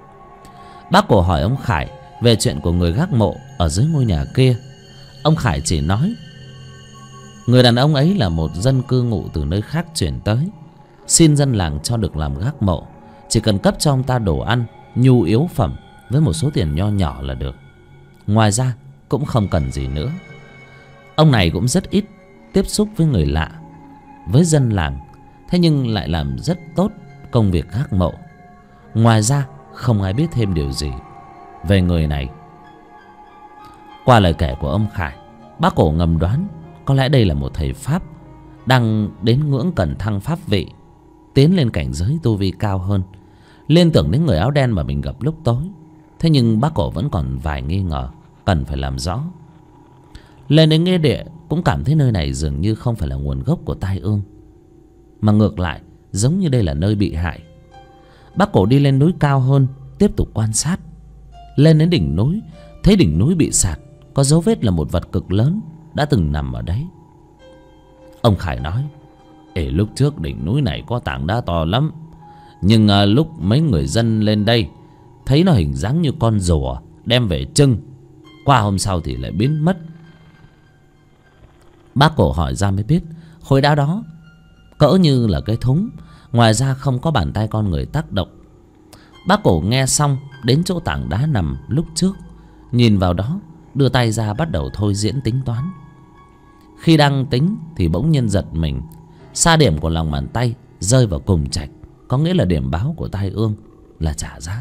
[SPEAKER 1] Bác Cổ hỏi ông Khải về chuyện của người gác mộ ở dưới ngôi nhà kia. Ông Khải chỉ nói người đàn ông ấy là một dân cư ngụ từ nơi khác chuyển tới, xin dân làng cho được làm gác mộ, chỉ cần cấp cho ông ta đồ ăn, nhu yếu phẩm với một số tiền nho nhỏ là được. Ngoài ra cũng không cần gì nữa. Ông này cũng rất ít tiếp xúc với người lạ, với dân làng, thế nhưng lại làm rất tốt công việc gác mộ. Ngoài ra không ai biết thêm điều gì về người này. Qua lời kể của ông Khải, bác Cổ ngầm đoán có lẽ đây là một thầy Pháp đang đến ngưỡng cần thăng pháp vị, tiến lên cảnh giới tu vi cao hơn, liên tưởng đến người áo đen mà mình gặp lúc tối. Thế nhưng bác Cổ vẫn còn vài nghi ngờ cần phải làm rõ. Lên đến nghĩa địa cũng cảm thấy nơi này dường như không phải là nguồn gốc của tai ương, mà ngược lại giống như đây là nơi bị hại. Bác Cổ đi lên núi cao hơn, tiếp tục quan sát. Lên đến đỉnh núi, thấy đỉnh núi bị sạt, có dấu vết là một vật cực lớn đã từng nằm ở đấy. Ông Khải nói: lúc trước đỉnh núi này có tảng đá to lắm, nhưng lúc mấy người dân lên đây thấy nó hình dáng như con rùa, đem về trưng. Qua hôm sau thì lại biến mất. Bác Cổ hỏi ra mới biết khối đá đó cỡ như là cái thúng, ngoài ra không có bàn tay con người tác động. Bác Cổ nghe xong đến chỗ tảng đá nằm lúc trước, nhìn vào đó, đưa tay ra bắt đầu thôi diễn tính toán. Khi đang tính thì bỗng nhiên giật mình, sa điểm của lòng bàn tay rơi vào cùng trạch, có nghĩa là điểm báo của tai ương là trả giá.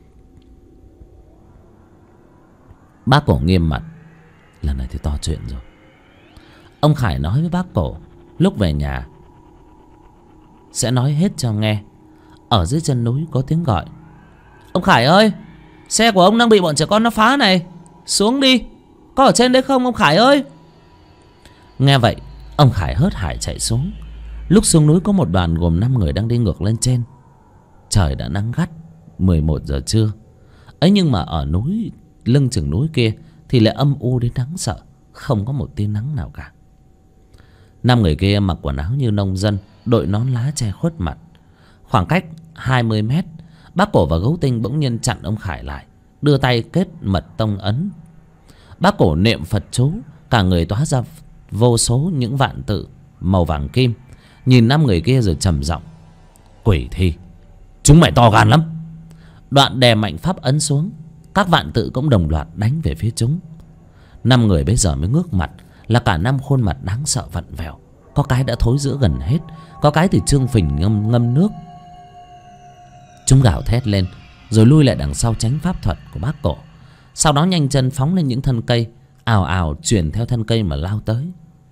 [SPEAKER 1] Bác Cổ nghiêm mặt: lần này thì to chuyện rồi. Ông Khải nói với bác Cổ lúc về nhà sẽ nói hết cho nghe. Ở dưới chân núi có tiếng gọi: ông Khải ơi, xe của ông đang bị bọn trẻ con nó phá này, xuống đi, có ở trên đấy không ông Khải ơi? Nghe vậy ông Khải hớt hải chạy xuống. Lúc xuống núi có một đoàn gồm 5 người đang đi ngược lên trên. Trời đã nắng gắt, 11 giờ trưa ấy, nhưng mà ở núi lưng chừng núi kia thì lại âm u đến đáng sợ, không có một tia nắng nào cả. 5 người kia mặc quần áo như nông dân, đội nón lá che khuất mặt. Khoảng cách 20 mét, bác Cổ và Gấu Tinh bỗng nhiên chặn ông Khải lại, đưa tay kết mật tông ấn. Bác Cổ niệm Phật chú, cả người toát ra vô số những vạn tự màu vàng kim, nhìn 5 người kia rồi trầm giọng: quỷ thi, chúng mày to gan lắm. Đoạn đè mạnh pháp ấn xuống, các vạn tự cũng đồng loạt đánh về phía chúng. 5 người bây giờ mới ngước mặt, là cả 5 khuôn mặt đáng sợ vặn vẹo. Có cái đã thối rữa gần hết, có cái thì trương phình ngâm nước. Chúng gào thét lên rồi lui lại đằng sau tránh pháp thuật của bác Cổ. Sau đó nhanh chân phóng lên những thân cây, ào ào chuyển theo thân cây mà lao tới.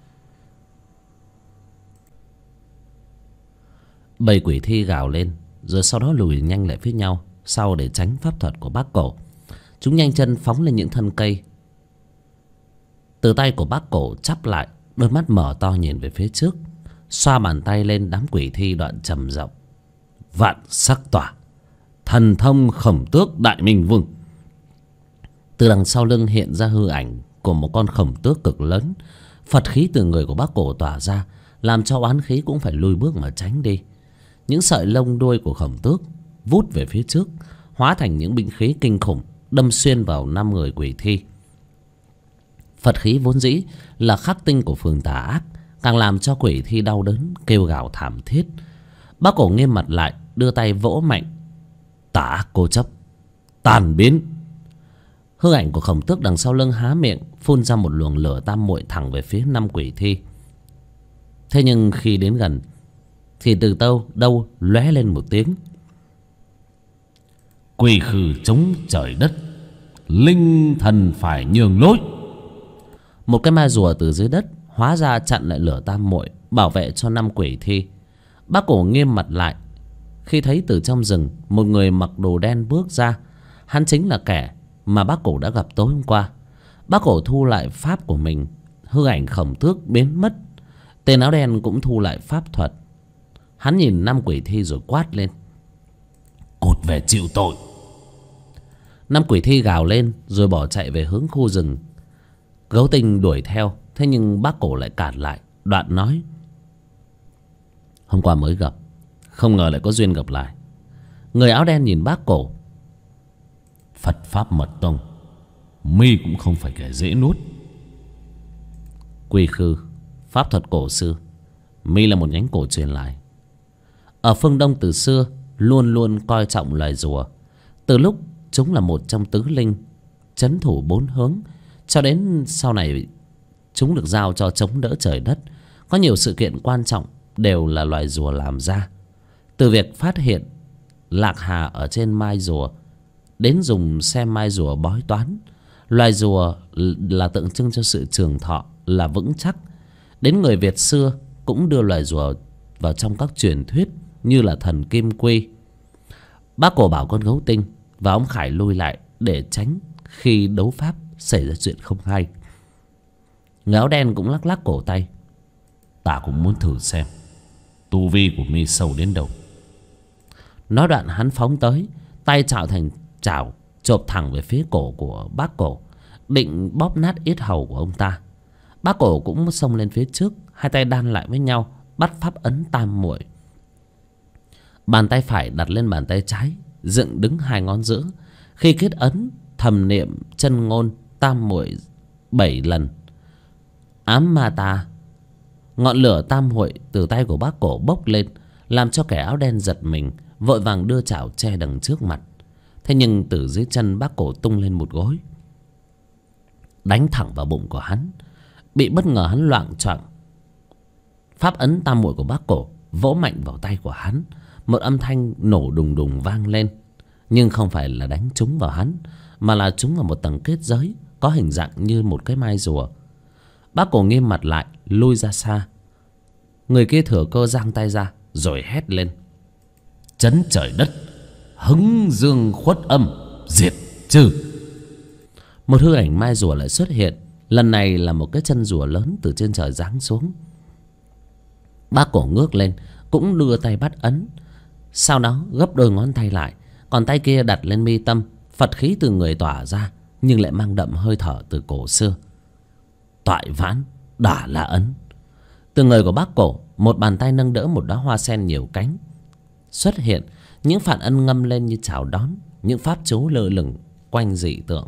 [SPEAKER 1] Bầy quỷ thi gào lên rồi sau đó lùi nhanh lại phía nhau sau để tránh pháp thuật của bác Cổ. Chúng nhanh chân phóng lên những thân cây. Từ tay của bác Cổ chắp lại, đôi mắt mở to nhìn về phía trước, xoa bàn tay lên đám quỷ thi, đoạn trầm giọng: vạn sắc tỏa, thần thông Khổng Tước Đại Minh Vương. Từ đằng sau lưng hiện ra hư ảnh của một con khổng tước cực lớn. Phật khí từ người của bác Cổ tỏa ra, làm cho oán khí cũng phải lùi bước mà tránh đi. Những sợi lông đuôi của khổng tước vút về phía trước, hóa thành những binh khí kinh khủng, đâm xuyên vào 5 người quỷ thi. Phật khí vốn dĩ là khắc tinh của phường tà ác, càng làm cho quỷ thi đau đớn kêu gào thảm thiết. Bác Cổ nghiêm mặt lại, đưa tay vỗ mạnh: tà ác cô chấp, tàn biến. Hư ảnh của khổng tước đằng sau lưng há miệng phun ra một luồng lửa tam muội thẳng về phía 5 quỷ thi. Thế nhưng khi đến gần thì từ đâu lóe lên một tiếng: quỷ khử chống trời đất, linh thần phải nhường lối. Một cái ma rùa từ dưới đất hóa ra chặn lại lửa tam muội, bảo vệ cho 5 quỷ thi. Bác Cổ nghiêm mặt lại khi thấy từ trong rừng một người mặc đồ đen bước ra. Hắn chính là kẻ mà bác Cổ đã gặp tối hôm qua. Bác Cổ thu lại pháp của mình, hư ảnh khổng tước biến mất. Tên áo đen cũng thu lại pháp thuật. Hắn nhìn 5 quỷ thi rồi quát lên: cút về chịu tội. 5 quỷ thi gào lên rồi bỏ chạy về hướng khu rừng. Gấu Tinh đuổi theo, thế nhưng bác Cổ lại cản lại, đoạn nói: hôm qua mới gặp, không ngờ lại có duyên gặp lại. Người áo đen nhìn bác Cổ: Phật Pháp Mật Tông, mi cũng không phải kẻ dễ nuốt. Quy khư, pháp thuật cổ xưa, mi là một nhánh cổ truyền lại. Ở phương Đông từ xưa luôn luôn coi trọng loài rùa. Từ lúc chúng là một trong tứ linh trấn thủ bốn hướng, cho đến sau này chúng được giao cho chống đỡ trời đất. Có nhiều sự kiện quan trọng đều là loài rùa làm ra. Từ việc phát hiện lạc hà ở trên mai rùa, đến dùng xem mai rùa bói toán. Loài rùa là tượng trưng cho sự trường thọ, là vững chắc. Đến người Việt xưa cũng đưa loài rùa vào trong các truyền thuyết như là thần Kim Quy. Bác Cổ bảo con gấu tinh và ông Khải lui lại để tránh khi đấu pháp xảy ra chuyện không hay. Người áo đen cũng lắc lắc cổ tay. Ta cũng muốn thử xem tu vi của mi sâu đến đâu. Nói đoạn hắn phóng tới, tay chảo thành chảo, chộp thẳng về phía cổ của bác Cổ, định bóp nát yết hầu của ông ta. Bác Cổ cũng xông lên phía trước, hai tay đan lại với nhau, bắt pháp ấn tam muội. Bàn tay phải đặt lên bàn tay trái, dựng đứng hai ngón giữa. Khi kết ấn, thầm niệm chân ngôn tam muội 7 lần. Ám ma ta. Ngọn lửa tam muội từ tay của bác Cổ bốc lên, làm cho kẻ áo đen giật mình, vội vàng đưa chảo che đằng trước mặt. Thế nhưng từ dưới chân bác Cổ tung lên một gối, đánh thẳng vào bụng của hắn. Bị bất ngờ hắn loạng choạng. Pháp ấn tam muội của bác Cổ vỗ mạnh vào tay của hắn. Một âm thanh nổ đùng đùng vang lên, nhưng không phải là đánh trúng vào hắn, mà là trúng vào một tầng kết giới có hình dạng như một cái mai rùa. Bác Cổ nghiêm mặt lại, lui ra xa. Người kia thừa cơ giang tay ra rồi hét lên: chấn trời đất, hứng dương khuất âm, diệt trừ. Một hư ảnh mai rùa lại xuất hiện. Lần này là một cái chân rùa lớn từ trên trời giáng xuống. Bác Cổ ngước lên, cũng đưa tay bắt ấn. Sau đó gấp đôi ngón tay lại, còn tay kia đặt lên mi tâm. Phật khí từ người tỏa ra, nhưng lại mang đậm hơi thở từ cổ xưa. Toại vãn đả la ấn. Từ người của bác Cổ, một bàn tay nâng đỡ một đóa hoa sen nhiều cánh xuất hiện. Những phản ân ngâm lên như chào đón, những pháp chú lơ lửng quanh dị tượng.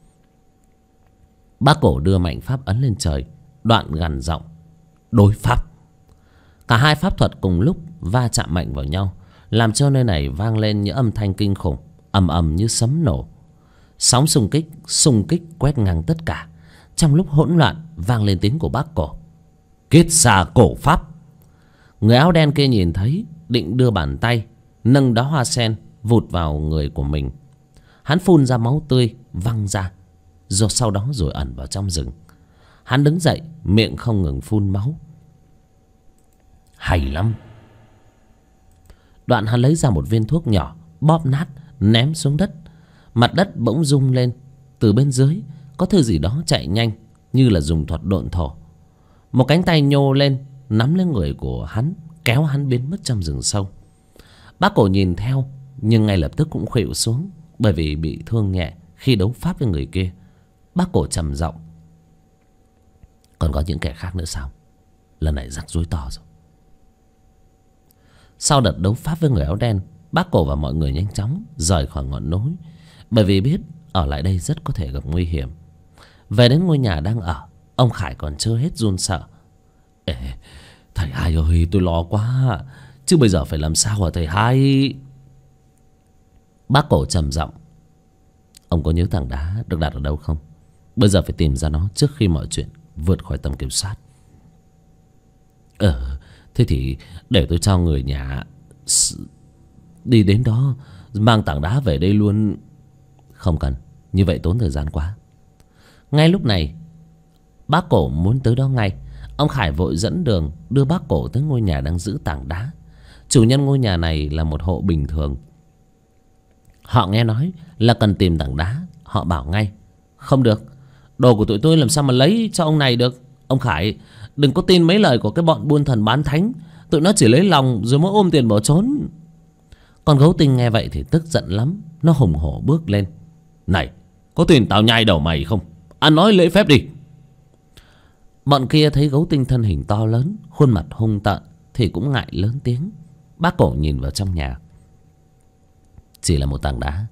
[SPEAKER 1] Bác Cổ đưa mạnh pháp ấn lên trời, đoạn gằn giọng: đối pháp. Cả hai pháp thuật cùng lúc va chạm mạnh vào nhau, làm cho nơi này vang lên những âm thanh kinh khủng, ầm ầm như sấm nổ. Sóng xung kích quét ngang tất cả. Trong lúc hỗn loạn vang lên tiếng của bác Cổ: kết xà cổ pháp. Người áo đen kia nhìn thấy, định đưa bàn tay nâng đóa hoa sen vụt vào người của mình. Hắn phun ra máu tươi văng ra, rồi sau đó rồi ẩn vào trong rừng. Hắn đứng dậy, miệng không ngừng phun máu. Hay lắm. Đoạn hắn lấy ra một viên thuốc nhỏ, bóp nát ném xuống đất. Mặt đất bỗng rung lên. Từ bên dưới có thứ gì đó chạy nhanh, như là dùng thuật độn thổ. Một cánh tay nhô lên, nắm lấy người của hắn, kéo hắn biến mất trong rừng sâu. Bác Cổ nhìn theo, nhưng ngay lập tức cũng khuỵu xuống, bởi vì bị thương nhẹ khi đấu pháp với người kia. Bác Cổ trầm giọng: còn có những kẻ khác nữa sao? Lần này rắc rối to rồi. Sau đợt đấu pháp với người áo đen, bác Cổ và mọi người nhanh chóng rời khỏi ngọn núi, bởi vì biết ở lại đây rất có thể gặp nguy hiểm. Về đến ngôi nhà đang ở, ông Khải còn chưa hết run sợ. Ê, thầy hai ơi, tôi lo quá. Chứ bây giờ phải làm sao hả thầy hai? Bác Cổ trầm giọng: ông có nhớ tảng đá được đặt ở đâu không? Bây giờ phải tìm ra nó trước khi mọi chuyện vượt khỏi tầm kiểm soát. Thế thì để tôi cho người nhà đi đến đó mang tảng đá về đây luôn. Không cần, như vậy tốn thời gian quá. Ngay lúc này bác Cổ muốn tới đó ngay. Ông Khải vội dẫn đường đưa bác Cổ tới ngôi nhà đang giữ tảng đá. Chủ nhân ngôi nhà này là một hộ bình thường. Họ nghe nói là cần tìm tảng đá, họ bảo ngay: không được, đồ của tụi tôi làm sao mà lấy cho ông này được. Ông Khải đừng có tin mấy lời của cái bọn buôn thần bán thánh. Tụi nó chỉ lấy lòng rồi mới ôm tiền bỏ trốn. Con gấu tinh nghe vậy thì tức giận lắm. Nó hùng hổ bước lên: này, có tin tao nhai đầu mày không? Ăn nói lễ phép đi. Bọn kia thấy gấu tinh thân hình to lớn, khuôn mặt hung tợn thì cũng ngại lớn tiếng. Bác Cổ nhìn vào trong nhà. Chỉ là một tảng đá,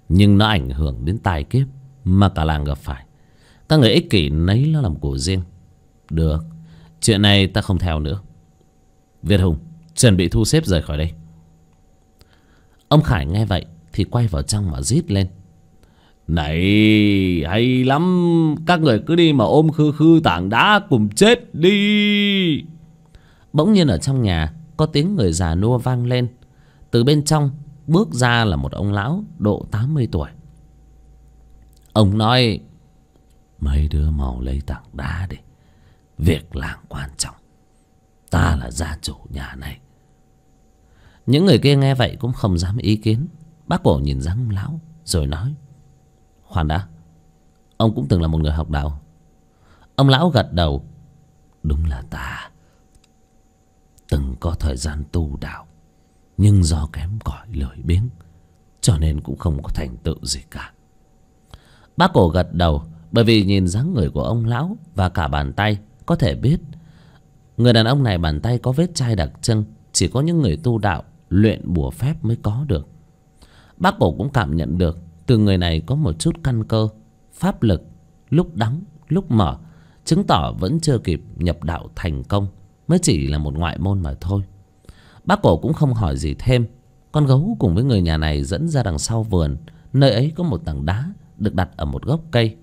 [SPEAKER 1] Nhưng nó ảnh hưởng đến tai kiếp mà cả làng gặp phải. Các người ích kỷ lấy nó làm của riêng. Được, chuyện này ta không theo nữa. Việt Hùng, chuẩn bị thu xếp rời khỏi đây. Ông Khải nghe vậy thì quay vào trong mà rít lên. Này, hay lắm. Các người cứ đi mà ôm khư khư tảng đá cùng chết đi. Bỗng nhiên ở trong nhà có tiếng người già nua vang lên. Từ bên trong bước ra là một ông lão độ 80 tuổi. Ông nói: mấy đứa mau lấy tảng đá đi, việc làng quan trọng, ta là gia chủ nhà này. Những người kia nghe vậy cũng không dám ý kiến. Bác Cổ nhìn dáng ông lão rồi nói: khoan đã, ông cũng từng là một người học đạo. Ông lão gật đầu: đúng là ta từng có thời gian tu đạo, nhưng do kém cỏi lười biếng cho nên cũng không có thành tựu gì cả. Bác Cổ gật đầu, bởi vì nhìn dáng người của ông lão và cả bàn tay có thể biết người đàn ông này bàn tay có vết chai đặc trưng, chỉ có những người tu đạo luyện bùa phép mới có được. Bác Cổ cũng cảm nhận được từ người này có một chút căn cơ, pháp lực lúc đóng lúc mở, chứng tỏ vẫn chưa kịp nhập đạo thành công, mới chỉ là một ngoại môn mà thôi. Bác Cổ cũng không hỏi gì thêm. Con gấu cùng với người nhà này dẫn ra đằng sau vườn. Nơi ấy có một tảng đá được đặt ở một gốc cây.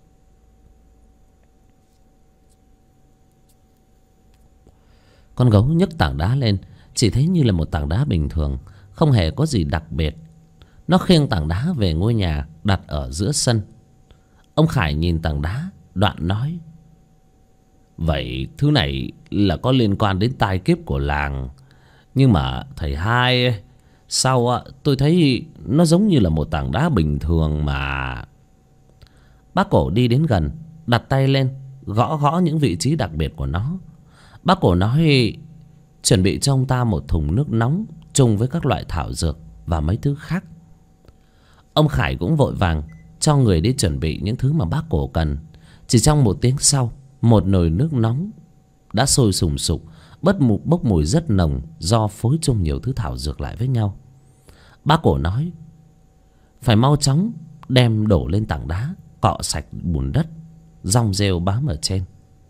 [SPEAKER 1] Con gấu nhấc tảng đá lên, chỉ thấy như là một tảng đá bình thường, không hề có gì đặc biệt. Nó khiêng tảng đá về ngôi nhà đặt ở giữa sân. Ông Khải nhìn tảng đá, đoạn nói: vậy thứ này là có liên quan đến tai kiếp của làng. Nhưng mà thầy hai, sao tôi thấy nó giống như là một tảng đá bình thường mà. Bác Cổ đi đến gần, đặt tay lên gõ gõ những vị trí đặc biệt của nó. Bác Cổ nói: chuẩn bị cho ông ta một thùng nước nóng chung với các loại thảo dược và mấy thứ khác. Ông Khải cũng vội vàng cho người đi chuẩn bị những thứ mà bác Cổ cần. Chỉ trong 1 tiếng sau, một nồi nước nóng đã sôi sùng sục, bốc mùi rất nồng do phối chung nhiều thứ thảo dược lại với nhau. Bác Cổ nói: phải mau chóng đem đổ lên tảng đá, cọ sạch bùn đất, rong rêu bám ở trên.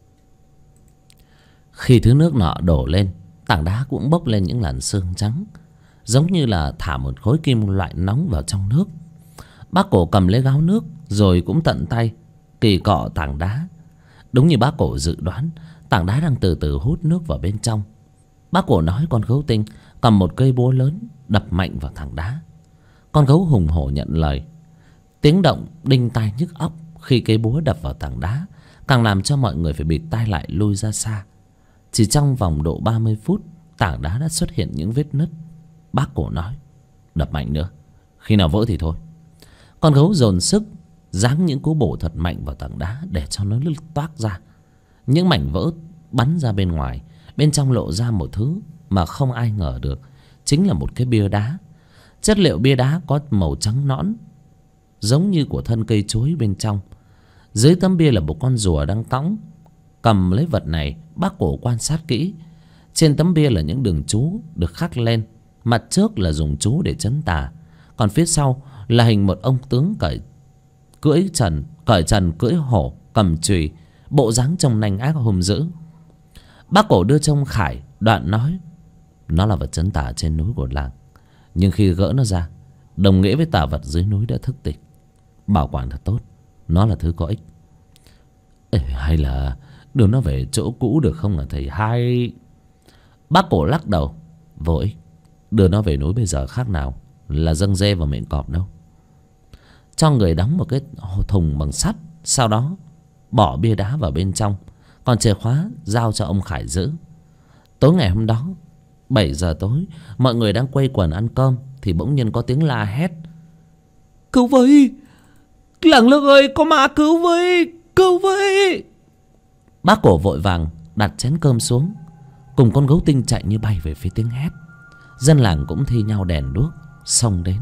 [SPEAKER 1] Khi thứ nước nọ đổ lên, tảng đá cũng bốc lên những làn sương trắng, giống như là thả một khối kim loại nóng vào trong nước. Bác Cổ cầm lấy gáo nước rồi cũng tận tay kỳ cọ tảng đá. Đúng như bác Cổ dự đoán, tảng đá đang từ từ hút nước vào bên trong. Bác Cổ nói con gấu tinh cầm một cây búa lớn đập mạnh vào tảng đá. Con gấu hùng hổ nhận lời. Tiếng động đinh tai nhức óc khi cây búa đập vào tảng đá càng làm cho mọi người phải bịt tai lại lui ra xa. Chỉ trong vòng độ 30 phút, tảng đá đã xuất hiện những vết nứt. Bác Cổ nói: đập mạnh nữa, khi nào vỡ thì thôi. Con gấu dồn sức giáng những cú bổ thật mạnh vào tảng đá để cho nó lứt toác ra. Những mảnh vỡ bắn ra bên ngoài, bên trong lộ ra một thứ mà không ai ngờ được, chính là một cái bia đá. Chất liệu bia đá có màu trắng nõn, giống như của thân cây chuối bên trong. Dưới tấm bia là một con rùa đang cõng. Cầm lấy vật này, bác Cổ quan sát kỹ. Trên tấm bia là những đường chú được khắc lên. Mặt trước là dùng chú để trấn tà, còn phía sau là hình một ông tướng cởi trần cưỡi hổ, cầm chùy, bộ dáng trông nanh ác hung dữ. Bác Cổ đưa cho ông Khải, đoạn nói: nó là vật trấn tà trên núi của làng, nhưng khi gỡ nó ra, đồng nghĩa với tà vật dưới núi đã thức tỉnh. Bảo quản thật tốt, nó là thứ có ích. Hay là đưa nó về chỗ cũ được không hả thầy hai? Bác Cổ lắc đầu: vô ích. Đưa nó về núi bây giờ khác nào là dâng dê vào miệng cọp đâu. Cho người đóng một cái thùng bằng sắt, sau đó bỏ bia đá vào bên trong, còn chìa khóa giao cho ông Khải giữ. Tối ngày hôm đó 7 giờ tối, mọi người đang quây quần ăn cơm thì bỗng nhiên có tiếng la hét: cứu với! Làng Lương ơi, có ma, cứu với! Cứu với! Bác Cổ vội vàng đặt chén cơm xuống, cùng con gấu tinh chạy như bay về phía tiếng hét. Dân làng cũng thi nhau đèn đuốc xông đến.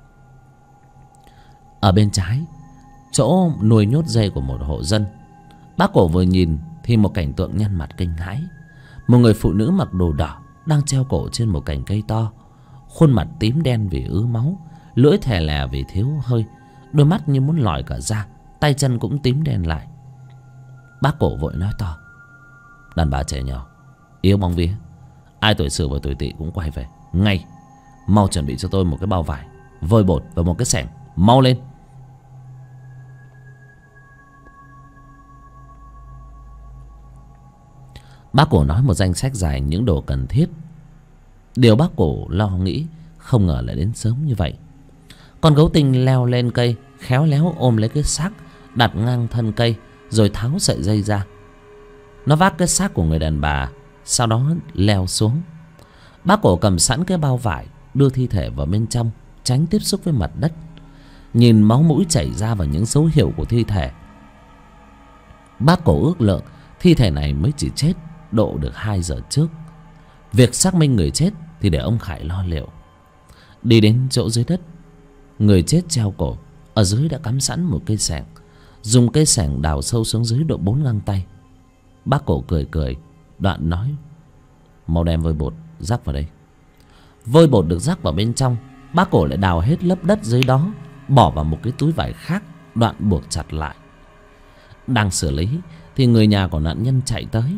[SPEAKER 1] Ở bên trái, chỗ nuôi nhốt dê của một hộ dân, bác Cổ vừa nhìn thì một cảnh tượng nhăn mặt kinh hãi. Một người phụ nữ mặc đồ đỏ đang treo cổ trên một cành cây to, khuôn mặt tím đen vì ứ máu, lưỡi thè lè vì thiếu hơi, đôi mắt như muốn lòi cả ra, tay chân cũng tím đen lại. Bác Cổ vội nói to: "Đàn bà trẻ nhỏ yếu bóng vía, ai tuổi sửu và tuổi tỵ cũng quay về ngay. Mau chuẩn bị cho tôi một cái bao vải, vôi bột và một cái xẻng, mau lên." Bác Cổ nói một danh sách dài những đồ cần thiết. Điều bác Cổ lo nghĩ không ngờ lại đến sớm như vậy. Con gấu tinh leo lên cây, khéo léo ôm lấy cái xác đặt ngang thân cây, rồi tháo sợi dây ra. Nó vác cái xác của người đàn bà, sau đó leo xuống. Bác Cổ cầm sẵn cái bao vải, đưa thi thể vào bên trong, tránh tiếp xúc với mặt đất. Nhìn máu mũi chảy ra và những dấu hiệu của thi thể, bác Cổ ước lượng thi thể này mới chỉ chết độ được 2 giờ trước. Việc xác minh người chết thì để ông Khải lo liệu. Đi đến chỗ dưới đất, người chết treo cổ, ở dưới đã cắm sẵn một cây xẻng. Dùng cây xẻng đào sâu xuống dưới độ 4 găng tay. Bác Cổ cười cười, đoạn nói: "Mau đem vôi bột rắc vào đây." Vôi bột được rắc vào bên trong, bác Cổ lại đào hết lớp đất dưới đó, bỏ vào một cái túi vải khác, đoạn buộc chặt lại. Đang xử lý thì người nhà của nạn nhân chạy tới.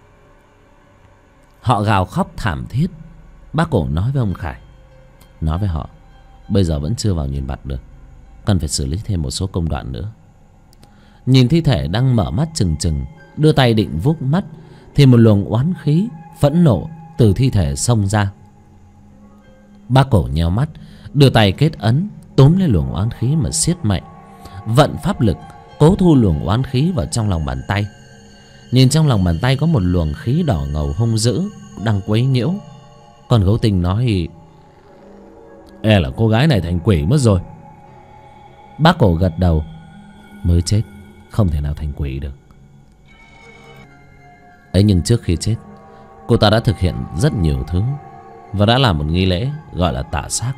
[SPEAKER 1] Họ gào khóc thảm thiết. Bác Cổ nói với ông Khải: "Nói với họ bây giờ vẫn chưa vào nhìn mặt được, cần phải xử lý thêm một số công đoạn nữa." Nhìn thi thể đang mở mắt trừng trừng, đưa tay định vuốt mắt, thì một luồng oán khí phẫn nộ từ thi thể xông ra. Bác Cổ nheo mắt, đưa tay kết ấn, túm lấy luồng oán khí mà siết mạnh, vận pháp lực cố thu luồng oán khí vào trong lòng bàn tay. Nhìn trong lòng bàn tay có một luồng khí đỏ ngầu hung dữ đang quấy nhiễu. Con gấu tinh nói: "E là cô gái này thành quỷ mất rồi." Bác Cổ gật đầu: "Mới chết không thể nào thành quỷ được." Ấy nhưng trước khi chết, cô ta đã thực hiện rất nhiều thứ và đã làm một nghi lễ gọi là tạ xác.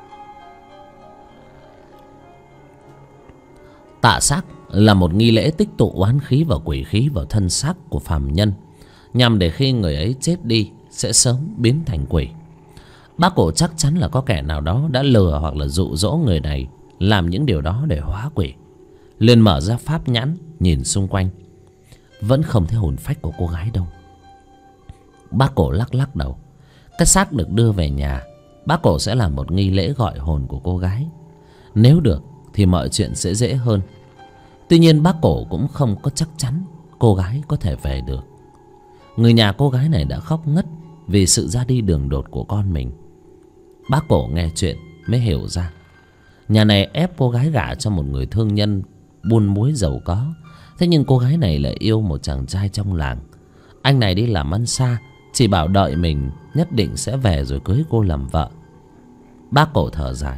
[SPEAKER 1] Tạ xác là một nghi lễ tích tụ oán khí và quỷ khí vào thân xác của phàm nhân, nhằm để khi người ấy chết đi sẽ sớm biến thành quỷ. Bác Cổ chắc chắn là có kẻ nào đó đã lừa hoặc là dụ dỗ người này làm những điều đó để hóa quỷ. Liền mở ra pháp nhãn nhìn xung quanh, vẫn không thấy hồn phách của cô gái đâu. Bác Cổ lắc lắc đầu. Cái xác được đưa về nhà, bác Cổ sẽ làm một nghi lễ gọi hồn của cô gái. Nếu được thì mọi chuyện sẽ dễ hơn. Tuy nhiên bác Cổ cũng không có chắc chắn cô gái có thể về được. Người nhà cô gái này đã khóc ngất vì sự ra đi đường đột của con mình. Bác Cổ nghe chuyện mới hiểu ra, nhà này ép cô gái gả cho một người thương nhân buôn muối giàu có. Thế nhưng cô gái này lại yêu một chàng trai trong làng. Anh này đi làm ăn xa, chỉ bảo đợi mình nhất định sẽ về rồi cưới cô làm vợ. Bác Cổ thở dài: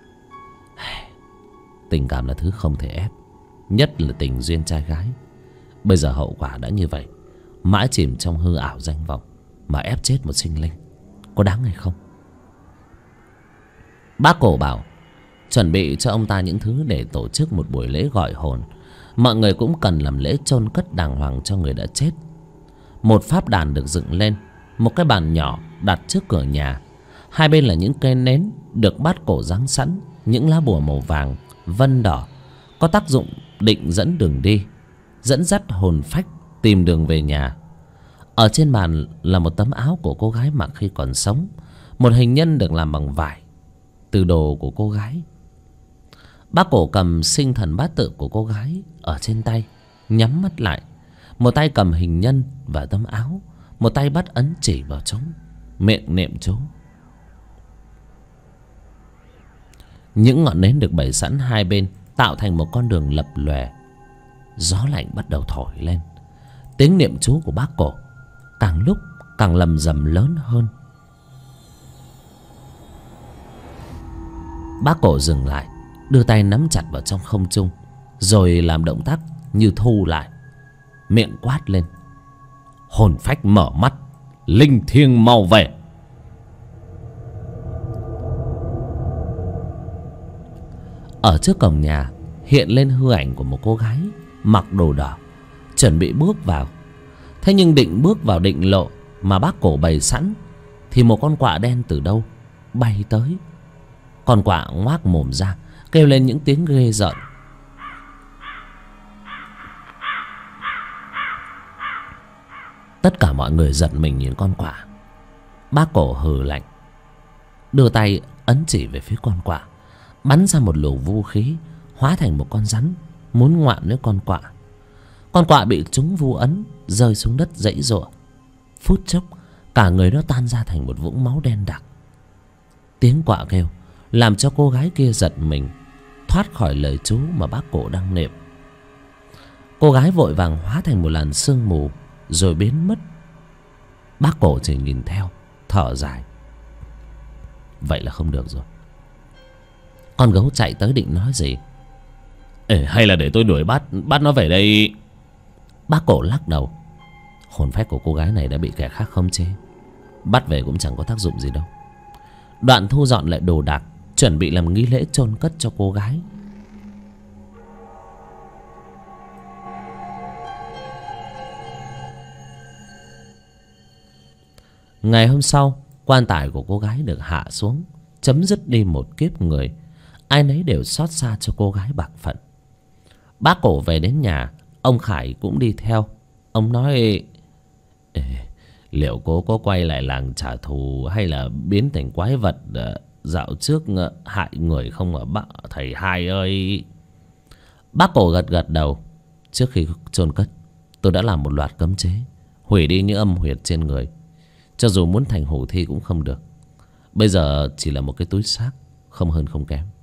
[SPEAKER 1] "Tình cảm là thứ không thể ép, nhất là tình duyên trai gái. Bây giờ hậu quả đã như vậy, mãi chìm trong hư ảo danh vọng mà ép chết một sinh linh, có đáng hay không?" Bác Cổ bảo chuẩn bị cho ông ta những thứ để tổ chức một buổi lễ gọi hồn. Mọi người cũng cần làm lễ chôn cất đàng hoàng cho người đã chết. Một pháp đàn được dựng lên, một cái bàn nhỏ đặt trước cửa nhà. Hai bên là những cây nến được bát Cổ giáng sẵn những lá bùa màu vàng, vân đỏ, có tác dụng định dẫn đường đi, dẫn dắt hồn phách tìm đường về nhà. Ở trên bàn là một tấm áo của cô gái mặc khi còn sống, một hình nhân được làm bằng vải từ đồ của cô gái. Bác Cổ cầm sinh thần bát tự của cô gái ở trên tay, nhắm mắt lại. Một tay cầm hình nhân và tấm áo, một tay bắt ấn chỉ vào trống, miệng niệm chú. Những ngọn nến được bày sẵn hai bên tạo thành một con đường lập lòe. Gió lạnh bắt đầu thổi lên. Tiếng niệm chú của bác Cổ càng lúc càng lầm rầm lớn hơn. Bác Cổ dừng lại, đưa tay nắm chặt vào trong không trung, rồi làm động tác như thu lại, miệng quát lên: "Hồn phách mở mắt, linh thiêng mau về." Ở trước cổng nhà hiện lên hư ảnh của một cô gái mặc đồ đỏ, chuẩn bị bước vào. Thế nhưng định bước vào định lộ mà bác Cổ bày sẵn thì một con quạ đen từ đâu bay tới. Con quạ ngoác mồm ra kêu lên những tiếng ghê rợn. Tất cả mọi người giật mình nhìn con quạ. Bác Cổ hừ lạnh, đưa tay ấn chỉ về phía con quạ, bắn ra một luồng vũ khí hóa thành một con rắn muốn ngoạm lấy con quạ. Con quạ bị trúng vu ấn rơi xuống đất giãy giụa. Phút chốc cả người nó tan ra thành một vũng máu đen đặc. Tiếng quạ kêu làm cho cô gái kia giật mình, thoát khỏi lời chú mà bác Cổ đang niệm. Cô gái vội vàng hóa thành một làn sương mù rồi biến mất. Bác Cổ chỉ nhìn theo, thở dài. Vậy là không được rồi. Con gấu chạy tới định nói gì. Ê, hay là để tôi đuổi bắt nó về đây. Bác Cổ lắc đầu. Hồn phách của cô gái này đã bị kẻ khác khống chế, bắt về cũng chẳng có tác dụng gì đâu. Đoạn thu dọn lại đồ đạc, chuẩn bị làm nghi lễ chôn cất cho cô gái. Ngày hôm sau, quan tài của cô gái được hạ xuống, chấm dứt đi một kiếp người. Ai nấy đều xót xa cho cô gái bạc phận. Bác Cổ về đến nhà, ông Khải cũng đi theo. Ông nói: liệu cô có quay lại làng trả thù hay là biến thành quái vật dạo trước hại người không hả bác thầy hai ơi? Bác Cổ gật gật đầu. Trước khi chôn cất, tôi đã làm một loạt cấm chế, hủy đi những âm huyệt trên người. Cho dù muốn thành hổ thi cũng không được. Bây giờ chỉ là một cái túi xác, không hơn không kém.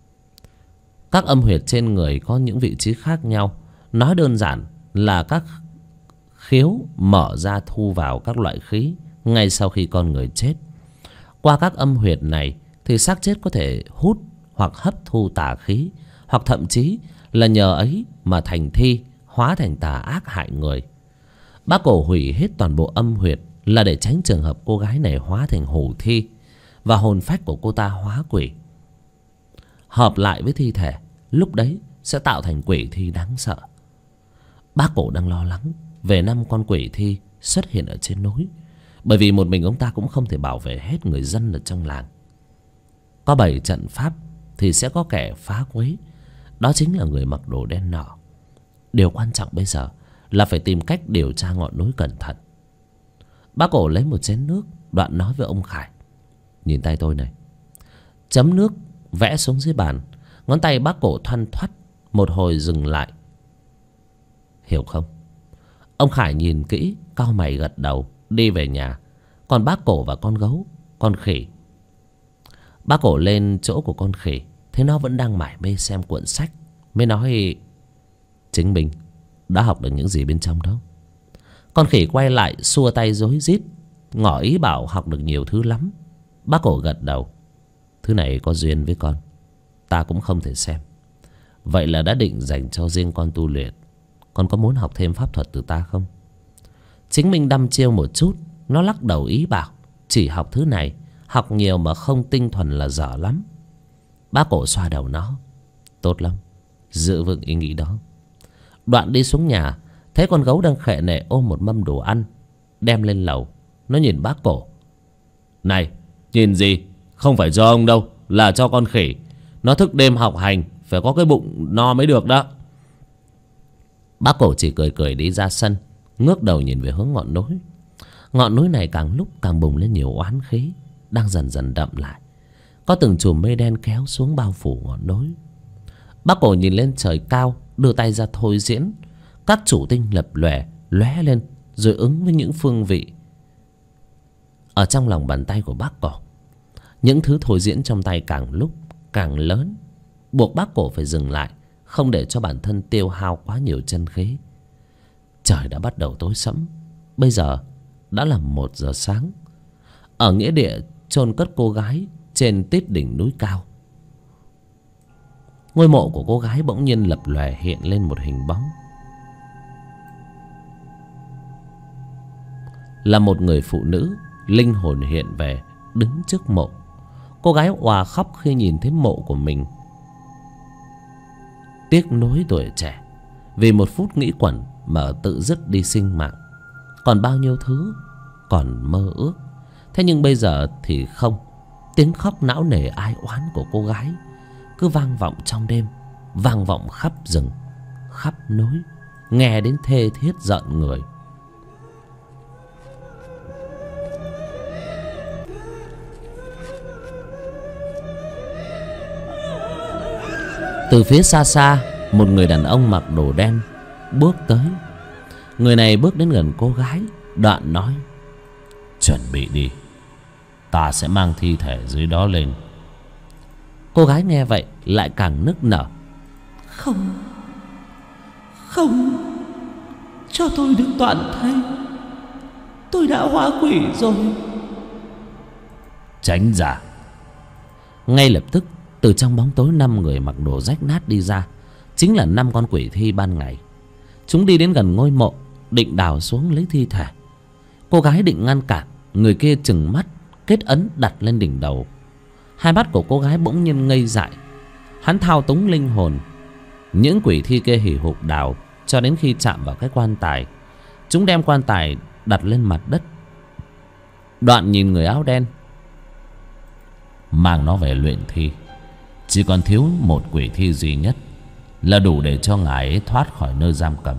[SPEAKER 1] Các âm huyệt trên người có những vị trí khác nhau. Nói đơn giản là các khiếu mở ra thu vào các loại khí ngay sau khi con người chết. Qua các âm huyệt này thì xác chết có thể hút hoặc hấp thu tà khí, hoặc thậm chí là nhờ ấy mà thành thi, hóa thành tà ác hại người. Bác Cổ hủy hết toàn bộ âm huyệt là để tránh trường hợp cô gái này hóa thành hổ thi và hồn phách của cô ta hóa quỷ, hợp lại với thi thể, lúc đấy sẽ tạo thành quỷ thi đáng sợ. Bác Cổ đang lo lắng về 5 con quỷ thi xuất hiện ở trên núi, bởi vì một mình ông ta cũng không thể bảo vệ hết người dân ở trong làng. Có 7 trận pháp thì sẽ có kẻ phá quấy, đó chính là người mặc đồ đen nọ. Điều quan trọng bây giờ là phải tìm cách điều tra ngọn núi cẩn thận. Bác Cổ lấy một chén nước, đoạn nói với ông Khải: nhìn tay tôi này. Chấm nước vẽ xuống dưới bàn. Ngón tay bác Cổ thoăn thoắt, một hồi dừng lại. Hiểu không? Ông Khải nhìn kỹ, cau mày gật đầu, đi về nhà. Còn bác Cổ và con gấu, con khỉ. Bác Cổ lên chỗ của con khỉ, thấy nó vẫn đang mải mê xem cuộn sách, mới nói: chính mình đã học được những gì bên trong đó. Con khỉ quay lại xua tay rối rít, ngỏ ý bảo học được nhiều thứ lắm. Bác Cổ gật đầu. Thứ này có duyên với con, ta cũng không thể xem. Vậy là đã định dành cho riêng con tu luyện. Con có muốn học thêm pháp thuật từ ta không? Chính mình đăm chiêu một chút, nó lắc đầu ý bảo chỉ học thứ này, học nhiều mà không tinh thuần là dở lắm. Bác Cổ xoa đầu nó. Tốt lắm, giữ vững ý nghĩ đó. Đoạn đi xuống nhà, thấy con gấu đang khệ nệ ôm một mâm đồ ăn, đem lên lầu. Nó nhìn bác Cổ. Này, nhìn gì? Không phải cho ông đâu, là cho con khỉ. Nó thức đêm học hành, phải có cái bụng no mới được đó. Bác Cổ chỉ cười cười đi ra sân, ngước đầu nhìn về hướng ngọn núi. Ngọn núi này càng lúc càng bùng lên nhiều oán khí, đang dần dần đậm lại. Có từng chùm mây đen kéo xuống bao phủ ngọn núi. Bác Cổ nhìn lên trời cao, đưa tay ra thôi diễn. Các chủ tinh lập lòe lóe lên, rồi ứng với những phương vị ở trong lòng bàn tay của bác Cổ. Những thứ thôi diễn trong tay càng lúc càng lớn, buộc bác Cổ phải dừng lại, không để cho bản thân tiêu hao quá nhiều chân khí. Trời đã bắt đầu tối sẫm. Bây giờ đã là 1 giờ sáng. Ở nghĩa địa chôn cất cô gái trên tít đỉnh núi cao, ngôi mộ của cô gái bỗng nhiên lập lòe hiện lên một hình bóng. Là một người phụ nữ, linh hồn hiện về, đứng trước mộ. Cô gái òa khóc khi nhìn thấy mộ của mình. Tiếc nuối tuổi trẻ, vì một phút nghĩ quẩn mà tự dứt đi sinh mạng. Còn bao nhiêu thứ còn mơ ước, thế nhưng bây giờ thì không. Tiếng khóc não nề ai oán của cô gái cứ vang vọng trong đêm, vang vọng khắp rừng khắp núi, nghe đến thê thiết giận người. Từ phía xa xa, một người đàn ông mặc đồ đen bước tới. Người này bước đến gần cô gái, đoạn nói: "Chuẩn bị đi, ta sẽ mang thi thể dưới đó lên." Cô gái nghe vậy lại càng nức nở: "Không, không, cho tôi được toàn thây, tôi đã hóa quỷ rồi." "Tránh ra." Ngay lập tức từ trong bóng tối 5 người mặc đồ rách nát đi ra. Chính là 5 con quỷ thi ban ngày. Chúng đi đến gần ngôi mộ, định đào xuống lấy thi thể. Cô gái định ngăn cản, người kia trừng mắt kết ấn đặt lên đỉnh đầu. Hai mắt của cô gái bỗng nhiên ngây dại. Hắn thao túng linh hồn. Những quỷ thi kia hì hục đào cho đến khi chạm vào cái quan tài. Chúng đem quan tài đặt lên mặt đất. Đoạn nhìn người áo đen: "Mang nó về luyện thi. Chỉ còn thiếu một quỷ thi duy nhất là đủ để cho ngài ấy thoát khỏi nơi giam cầm."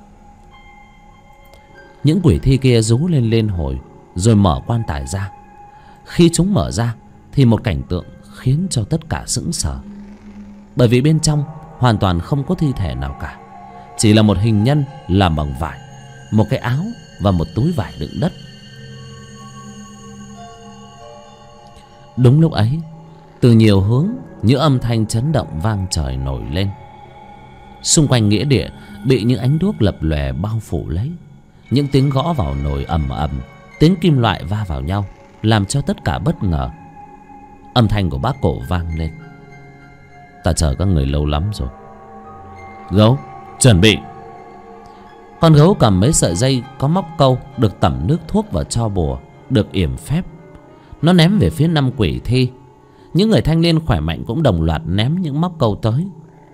[SPEAKER 1] Những quỷ thi kia rú lên liên hồi rồi mở quan tài ra. Khi chúng mở ra thì một cảnh tượng khiến cho tất cả sững sờ. Bởi vì bên trong hoàn toàn không có thi thể nào cả. Chỉ là một hình nhân làm bằng vải, một cái áo và một túi vải đựng đất. Đúng lúc ấy, từ nhiều hướng những âm thanh chấn động vang trời nổi lên. Xung quanh nghĩa địa bị những ánh đuốc lập lòe bao phủ lấy. Những tiếng gõ vào nồi ầm ầm, tiếng kim loại va vào nhau làm cho tất cả bất ngờ. Âm thanh của bác cổ vang lên: "Ta chờ các người lâu lắm rồi. Gấu, chuẩn bị." Con gấu cầm mấy sợi dây có móc câu được tẩm nước thuốc vào tro bùa, được yểm phép. Nó ném về phía 5 quỷ thi. Những người thanh niên khỏe mạnh cũng đồng loạt ném những móc câu tới.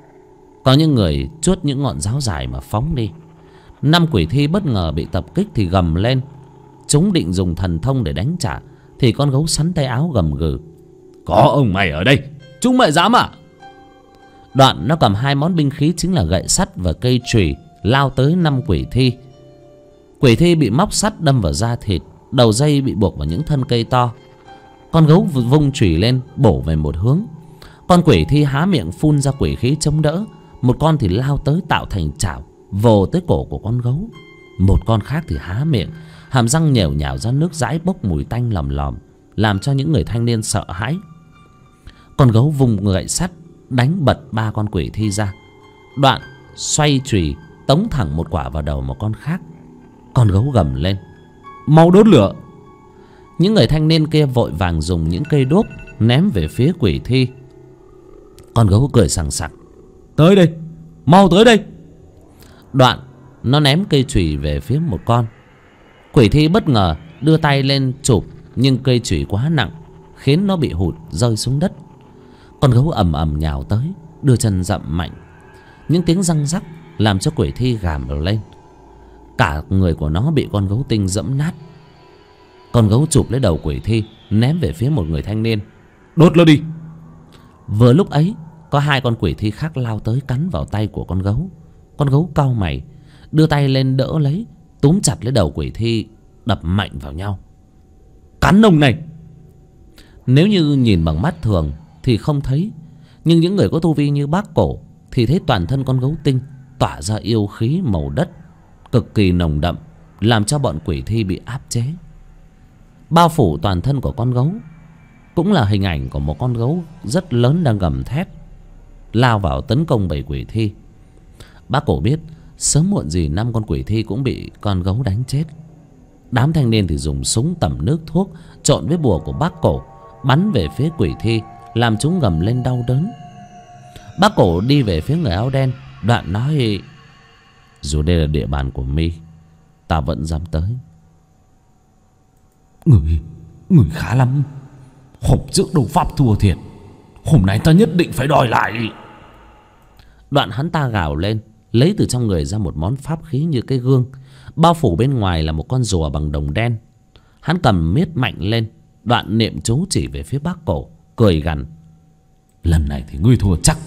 [SPEAKER 1] Có những người chuốt những ngọn giáo dài mà phóng đi. 5 quỷ thi bất ngờ bị tập kích thì gầm lên. Chúng định dùng thần thông để đánh trả thì con gấu sắn tay áo gầm gừ: "Có ông mày ở đây, chúng mày dám à?" Đoạn nó cầm 2 món binh khí chính là gậy sắt và cây chùy lao tới 5 quỷ thi. Quỷ thi bị móc sắt đâm vào da thịt, đầu dây bị buộc vào những thân cây to. Con gấu vung chùy lên bổ về một hướng. Con quỷ thi há miệng phun ra quỷ khí chống đỡ. Một con thì lao tới tạo thành chảo vồ tới cổ của con gấu. Một con khác thì há miệng, hàm răng nhèo nhào ra nước dãi bốc mùi tanh lòm lòm, làm cho những người thanh niên sợ hãi. Con gấu vung gậy sắt đánh bật 3 con quỷ thi ra. Đoạn xoay chùy tống thẳng một quả vào đầu một con khác. Con gấu gầm lên: "Mau đốt lửa!" Những người thanh niên kia vội vàng dùng những cây đuốc ném về phía quỷ thi. Con gấu cười sằng sặc: "Tới đây, mau tới đây!" Đoạn nó ném cây chùy về phía một con. Quỷ thi bất ngờ đưa tay lên chụp, nhưng cây chùy quá nặng khiến nó bị hụt rơi xuống đất. Con gấu ầm ầm nhào tới, đưa chân dậm mạnh. Những tiếng răng rắc làm cho quỷ thi gàm lên. Cả người của nó bị con gấu tinh dẫm nát. Con gấu chụp lấy đầu quỷ thi ném về phía một người thanh niên: "Đốt nó đi!" Vừa lúc ấy có 2 con quỷ thi khác lao tới cắn vào tay của con gấu. Con gấu cau mày, đưa tay lên đỡ lấy, túm chặt lấy đầu quỷ thi, đập mạnh vào nhau. "Cắn ông này!" Nếu như nhìn bằng mắt thường thì không thấy, nhưng những người có tu vi như bác cổ thì thấy toàn thân con gấu tinh tỏa ra yêu khí màu đất cực kỳ nồng đậm, làm cho bọn quỷ thi bị áp chế. Bao phủ toàn thân của con gấu cũng là hình ảnh của một con gấu rất lớn đang gầm thét lao vào tấn công bầy quỷ thi. Bác cổ biết sớm muộn gì 5 con quỷ thi cũng bị con gấu đánh chết. Đám thanh niên thì dùng súng tẩm nước thuốc trộn với bùa của bác cổ bắn về phía quỷ thi, làm chúng gầm lên đau đớn. Bác cổ đi về phía người áo đen, đoạn nói: "Dù đây là địa bàn của mi, ta vẫn dám tới." Người khá lắm. Hôm trước đấu pháp thua thiệt, hôm nay ta nhất định phải đòi lại." Đoạn hắn ta gào lên, lấy từ trong người ra một món pháp khí như cái gương. Bao phủ bên ngoài là một con rùa bằng đồng đen. Hắn cầm miết mạnh lên, Đoạn niệm chú chỉ về phía bác cổ, cười gằn: lần này thì ngươi thua chắc.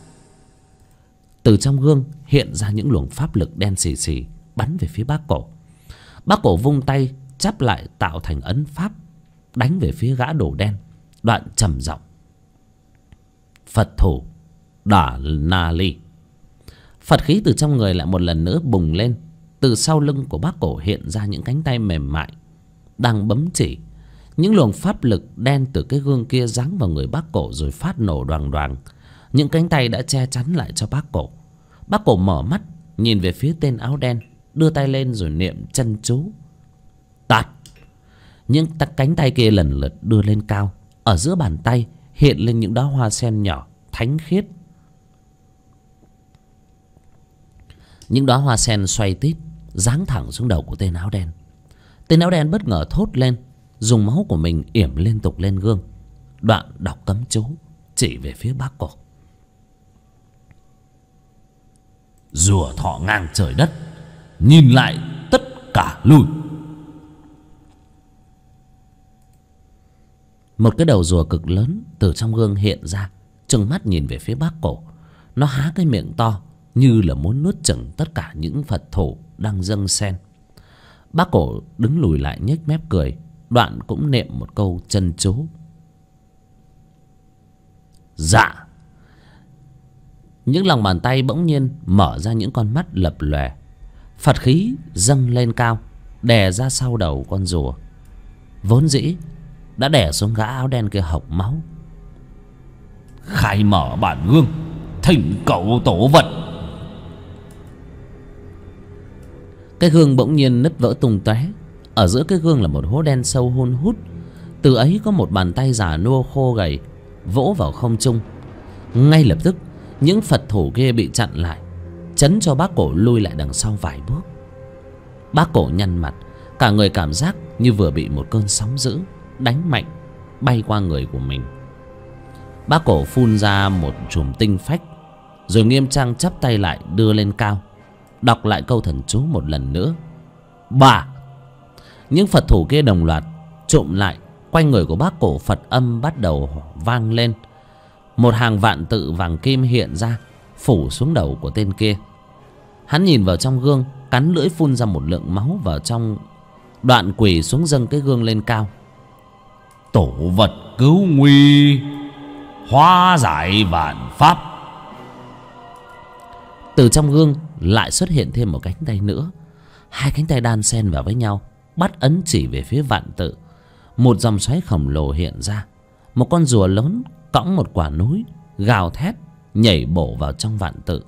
[SPEAKER 1] Từ trong gương hiện ra những luồng pháp lực đen xì xì bắn về phía bác cổ. Bác cổ vung tay chắp lại tạo thành ấn pháp, đánh về phía gã đồ đen. Đoạn trầm giọng: Phật thủ Đả Na Ly. Phật khí từ trong người lại một lần nữa bùng lên. Từ sau lưng của bác cổ hiện ra những cánh tay mềm mại đang bấm chỉ. Những luồng pháp lực đen từ cái gương kia giáng vào người bác cổ rồi phát nổ đoàng đoàng. Những cánh tay đã che chắn lại cho bác cổ. Bác cổ mở mắt nhìn về phía tên áo đen, đưa tay lên rồi niệm chân chú. Tạt. Những cánh tay kia lần lượt đưa lên cao. Ở giữa bàn tay hiện lên những đóa hoa sen nhỏ thánh khiết. Những đóa hoa sen xoay tít giáng thẳng xuống đầu của tên áo đen. Tên áo đen bất ngờ thốt lên, dùng máu của mình yểm liên tục lên gương. Đoạn đọc cấm chú chỉ về phía bác cổ: rùa thọ ngang trời đất, nhìn lại tất cả lui. Một cái đầu rùa cực lớn từ trong gương hiện ra, trừng mắt nhìn về phía bác cổ. Nó há cái miệng to như là muốn nuốt chửng tất cả những Phật thủ đang dâng sen. Bác cổ đứng lùi lại nhếch mép cười. Đoạn cũng niệm một câu chân chú. Dạ. Những lòng bàn tay bỗng nhiên mở ra những con mắt lập lòe. Phật khí dâng lên cao, đè ra sau đầu con rùa vốn dĩ đã đè xuống gã áo đen kia hộc máu. Khai mở bản gương, thỉnh cầu tổ vật. Cái gương bỗng nhiên nứt vỡ tung tóe. Ở giữa cái gương là một hố đen sâu hun hút. Từ ấy có một bàn tay già nua khô gầy vỗ vào không trung. Ngay lập tức những Phật thủ kia bị chặn lại, chấn cho bác cổ lui lại đằng sau vài bước. Bác cổ nhăn mặt, cả người cảm giác như vừa bị một cơn sóng dữ đánh mạnh bay qua người của mình. Bác cổ phun ra một chùm tinh phách, rồi nghiêm trang chắp tay lại đưa lên cao, đọc lại câu thần chú một lần nữa. Bà. Những Phật thủ kia đồng loạt trụm lại quanh người của bác cổ. Phật âm bắt đầu vang lên. Một hàng vạn tự vàng kim hiện ra, phủ xuống đầu của tên kia. Hắn nhìn vào trong gương, cắn lưỡi phun ra một lượng máu vào trong. Đoạn quỳ xuống dâng cái gương lên cao. Tổ vật cứu nguy, hóa giải vạn pháp. Từ trong gương lại xuất hiện thêm một cánh tay nữa. Hai cánh tay đan xen vào với nhau, bắt ấn chỉ về phía vạn tự. Một dòng xoáy khổng lồ hiện ra. Một con rùa lớn cõng một quả núi gào thét nhảy bổ vào trong vạn tự.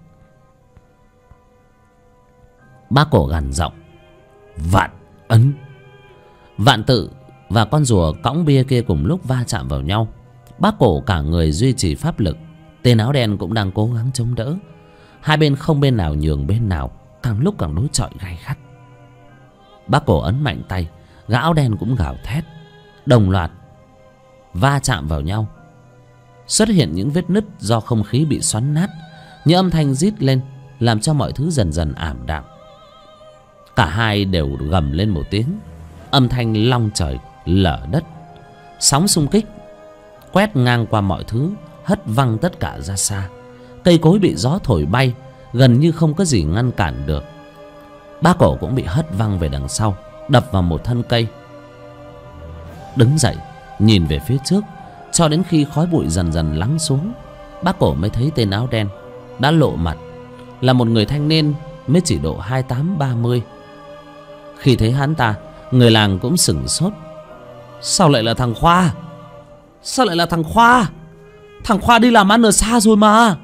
[SPEAKER 1] Bác cổ gằn giọng: Vạn ấn. Vạn tự và con rùa cõng bia kia cùng lúc va chạm vào nhau. Bác cổ cả người duy trì pháp lực. Tên áo đen cũng đang cố gắng chống đỡ. Hai bên không bên nào nhường bên nào, càng lúc càng đối chọi gay gắt. Bác cổ ấn mạnh tay, gã áo đen cũng gào thét. Đồng loạt va chạm vào nhau. Xuất hiện những vết nứt do không khí bị xoắn nát. Những âm thanh rít lên làm cho mọi thứ dần dần ảm đạm. Cả hai đều gầm lên một tiếng. Âm thanh long trời lở đất. Sóng xung kích quét ngang qua mọi thứ, hất văng tất cả ra xa. Cây cối bị gió thổi bay, gần như không có gì ngăn cản được. Bác cổ cũng bị hất văng về đằng sau, đập vào một thân cây. Đứng dậy nhìn về phía trước, cho đến khi khói bụi dần dần lắng xuống, bác cổ mới thấy tên áo đen đã lộ mặt, là một người thanh niên mới chỉ độ 28-30. Khi thấy hắn ta, người làng cũng sửng sốt. Sao lại là thằng Khoa? Sao lại là thằng Khoa? Thằng Khoa đi làm ăn ở xa rồi mà.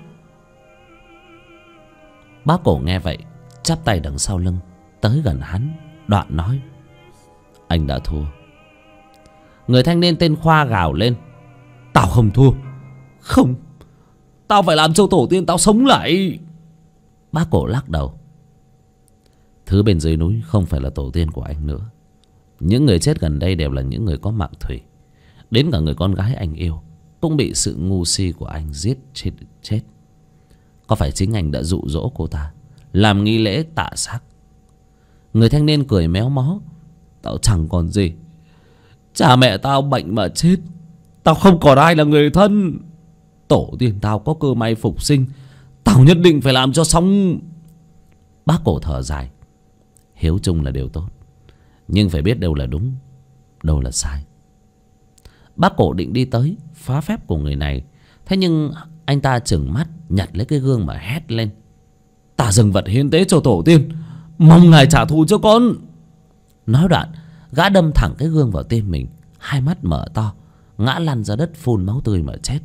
[SPEAKER 1] Bác cổ nghe vậy, chắp tay đằng sau lưng, tới gần hắn, đoạn nói: Anh đã thua. Người thanh niên tên Khoa gào lên: Tao không thua. Không, tao phải làm cho tổ tiên tao sống lại. Bác cổ lắc đầu: Thứ bên dưới núi không phải là tổ tiên của anh nữa. Những người chết gần đây đều là những người có mạng thủy. Đến cả người con gái anh yêu cũng bị sự ngu si của anh giết chết. Có phải chính anh đã dụ dỗ cô ta làm nghi lễ tạ xác? Người thanh niên cười méo mó: Tao chẳng còn gì. Cha mẹ tao bệnh mà chết, tao không còn ai là người thân. Tổ tiên tao có cơ may phục sinh, tao nhất định phải làm cho xong. Bác Cổ thở dài. Hiếu chung là điều tốt, nhưng phải biết đâu là đúng, đâu là sai. Bác Cổ định đi tới phá phép của người này, thế nhưng anh ta trừng mắt nhặt lấy cái gương mà hét lên: Ta dâng vật hiến tế cho tổ tiên, mong ngài trả thù cho con. Nói đoạn, gã đâm thẳng cái gương vào tim mình. Hai mắt mở to, ngã lăn ra đất phun máu tươi mà chết.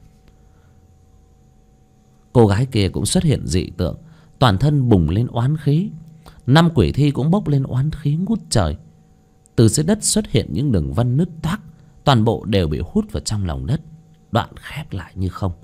[SPEAKER 1] Cô gái kia cũng xuất hiện dị tượng, toàn thân bùng lên oán khí. 5 quỷ thi cũng bốc lên oán khí ngút trời. Từ dưới đất xuất hiện những đường vân nứt toác, toàn bộ đều bị hút vào trong lòng đất, đoạn khép lại như không.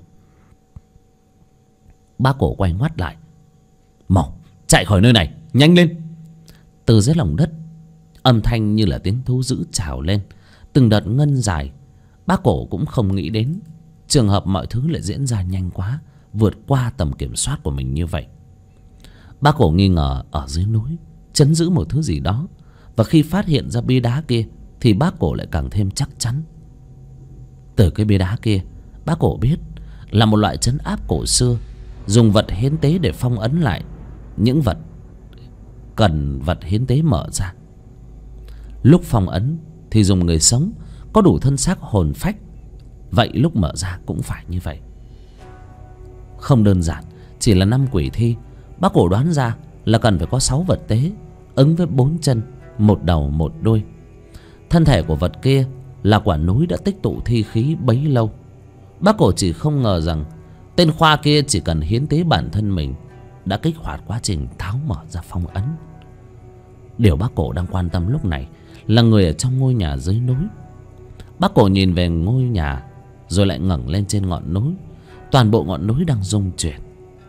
[SPEAKER 1] Bác Cổ quay ngoắt lại: Mau chạy khỏi nơi này, nhanh lên. Từ dưới lòng đất, âm thanh như là tiếng thú dữ trào lên, từng đợt ngân dài. Bác Cổ cũng không nghĩ đến trường hợp mọi thứ lại diễn ra nhanh quá, vượt qua tầm kiểm soát của mình như vậy. Bác Cổ nghi ngờ ở dưới núi trấn giữ một thứ gì đó, và khi phát hiện ra bia đá kia thì bác Cổ lại càng thêm chắc chắn. Từ cái bia đá kia, bác Cổ biết là một loại trấn áp cổ xưa, dùng vật hiến tế để phong ấn lại những vật cần vật hiến tế mở ra. Lúc phong ấn thì dùng người sống có đủ thân xác hồn phách, vậy lúc mở ra cũng phải như vậy. Không đơn giản chỉ là 5 quỷ thi, bác Cổ đoán ra là cần phải có 6 vật tế ứng với 4 chân, 1 đầu 1 đuôi. Thân thể của vật kia là quả núi đã tích tụ thi khí bấy lâu. Bác Cổ chỉ không ngờ rằng tên Khoa kia chỉ cần hiến tế bản thân mình đã kích hoạt quá trình tháo mở ra phong ấn. Điều bác Cổ đang quan tâm lúc này là người ở trong ngôi nhà dưới núi. Bác Cổ nhìn về ngôi nhà rồi lại ngẩng lên trên ngọn núi. Toàn bộ ngọn núi đang rung chuyển.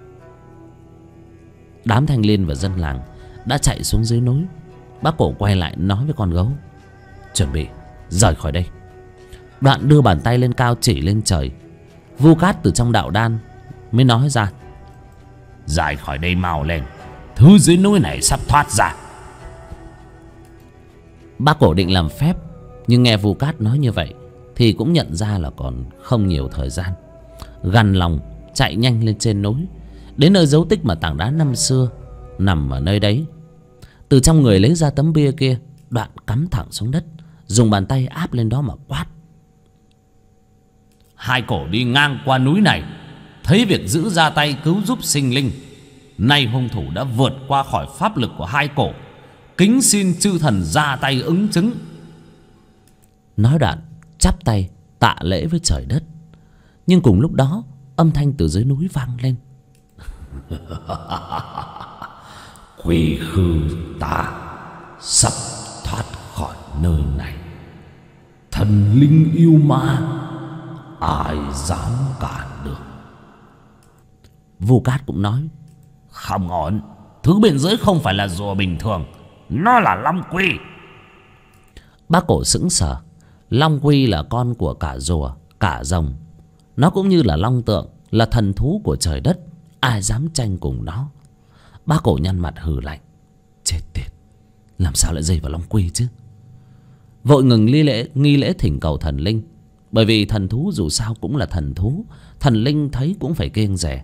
[SPEAKER 1] Đám thanh niên và dân làng đã chạy xuống dưới núi. Bác Cổ quay lại nói với con gấu: Chuẩn bị rời khỏi đây. Đoạn đưa bàn tay lên cao chỉ lên trời. Vu Cát từ trong đạo đan mới nói ra: Rời khỏi đây mau lên, thứ dưới núi này sắp thoát ra. Bác Cổ định làm phép, nhưng nghe Vu Cát nói như vậy thì cũng nhận ra là còn không nhiều thời gian. Gằn lòng chạy nhanh lên trên núi, đến nơi dấu tích mà tảng đá năm xưa nằm ở nơi đấy. Từ trong người lấy ra tấm bia kia, đoạn cắm thẳng xuống đất, dùng bàn tay áp lên đó mà quát: Hai cổ đi ngang qua núi này, thấy việc giữ ra tay cứu giúp sinh linh. Nay hung thủ đã vượt qua khỏi pháp lực của hai cổ, kính xin chư thần ra tay ứng chứng. Nói đoạn chắp tay tạ lễ với trời đất. Nhưng cùng lúc đó, âm thanh từ dưới núi vang lên: Quỷ khư ta sắp thoát khỏi nơi này, thần linh yêu ma ai dám cản được. Vu Cát cũng nói: Không ổn, thứ bên dưới không phải là rùa bình thường, nó là long quy. Bác Cổ sững sờ. Long quy là con của cả rùa cả rồng, nó cũng như là long tượng, là thần thú của trời đất, ai dám tranh cùng nó. Bác Cổ nhăn mặt hừ lạnh: Chết tiệt, làm sao lại dây vào long quy chứ? Vội ngừng nghi lễ thỉnh cầu thần linh, bởi vì thần thú dù sao cũng là thần thú, thần linh thấy cũng phải kiêng dè.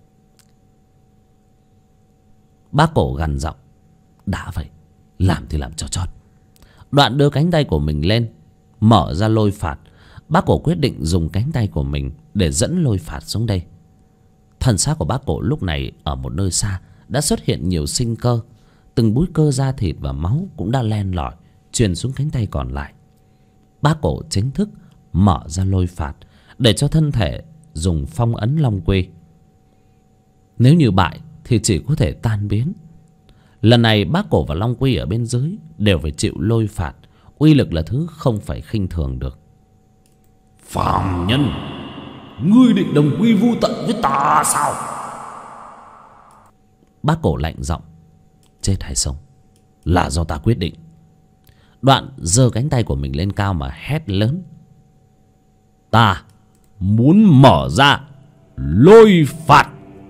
[SPEAKER 1] Bác Cổ gằn giọng: Đã vậy, làm thì làm cho chót. Đoạn đưa cánh tay của mình lên, mở ra lôi phạt. Bác Cổ quyết định dùng cánh tay của mình để dẫn lôi phạt xuống đây. Thân xác của bác Cổ lúc này ở một nơi xa đã xuất hiện nhiều sinh cơ. Từng búi cơ da thịt và máu cũng đã len lỏi truyền xuống cánh tay còn lại. Bác Cổ chính thức mở ra lôi phạt để cho thân thể dùng phong ấn long quy. Nếu như bại thì chỉ có thể tan biến. Lần này bác Cổ và long quy ở bên dưới đều phải chịu lôi phạt. Uy lực là thứ không phải khinh thường được. Phàm nhân, ngươi định đồng quy vu tận với ta sao? Bác Cổ lạnh giọng: Chết hay sống là do ta quyết định. Đoạn giơ cánh tay của mình lên cao mà hét lớn: Ta muốn mở ra lôi phạt.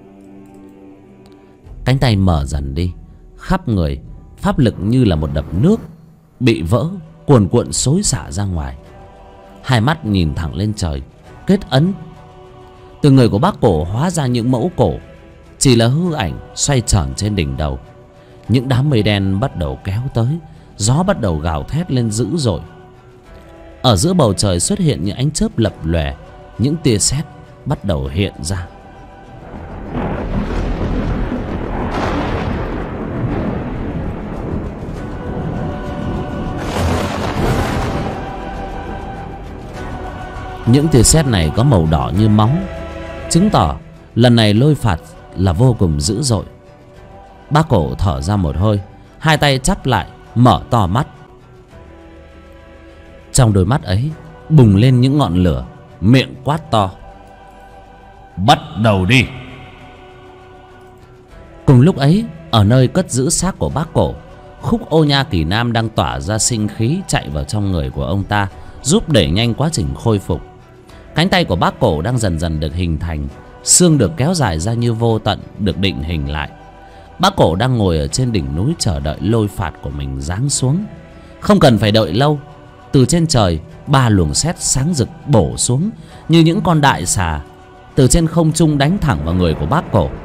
[SPEAKER 1] Cánh tay mở dần đi, khắp người pháp lực như là một đập nước bị vỡ cuồn cuộn xối xả ra ngoài. Hai mắt nhìn thẳng lên trời, kết ấn. Từ người của bác cổ hóa ra những mẫu cổ, chỉ là hư ảnh xoay tròn trên đỉnh đầu. Những đám mây đen bắt đầu kéo tới, gió bắt đầu gào thét lên dữ dội. Ở giữa bầu trời xuất hiện những ánh chớp lập lòe, những tia sét bắt đầu hiện ra. Những tia sét này có màu đỏ như máu, chứng tỏ lần này lôi phạt là vô cùng dữ dội. Bác cổ thở ra một hơi, hai tay chắp lại, mở to mắt. Trong đôi mắt ấy bùng lên những ngọn lửa, miệng quát to: bắt đầu đi. Cùng lúc ấy, ở nơi cất giữ xác của bác cổ, Khúc Ô Nha Kỳ Nam đang tỏa ra sinh khí chạy vào trong người của ông ta, giúp đẩy nhanh quá trình khôi phục. Cánh tay của bác cổ đang dần dần được hình thành, xương được kéo dài ra như vô tận, được định hình lại. Bác cổ đang ngồi ở trên đỉnh núi chờ đợi lôi phạt của mình giáng xuống. Không cần phải đợi lâu, từ trên trời 3 luồng sét sáng rực bổ xuống như những con đại xà, từ trên không trung đánh thẳng vào người của bác cổ.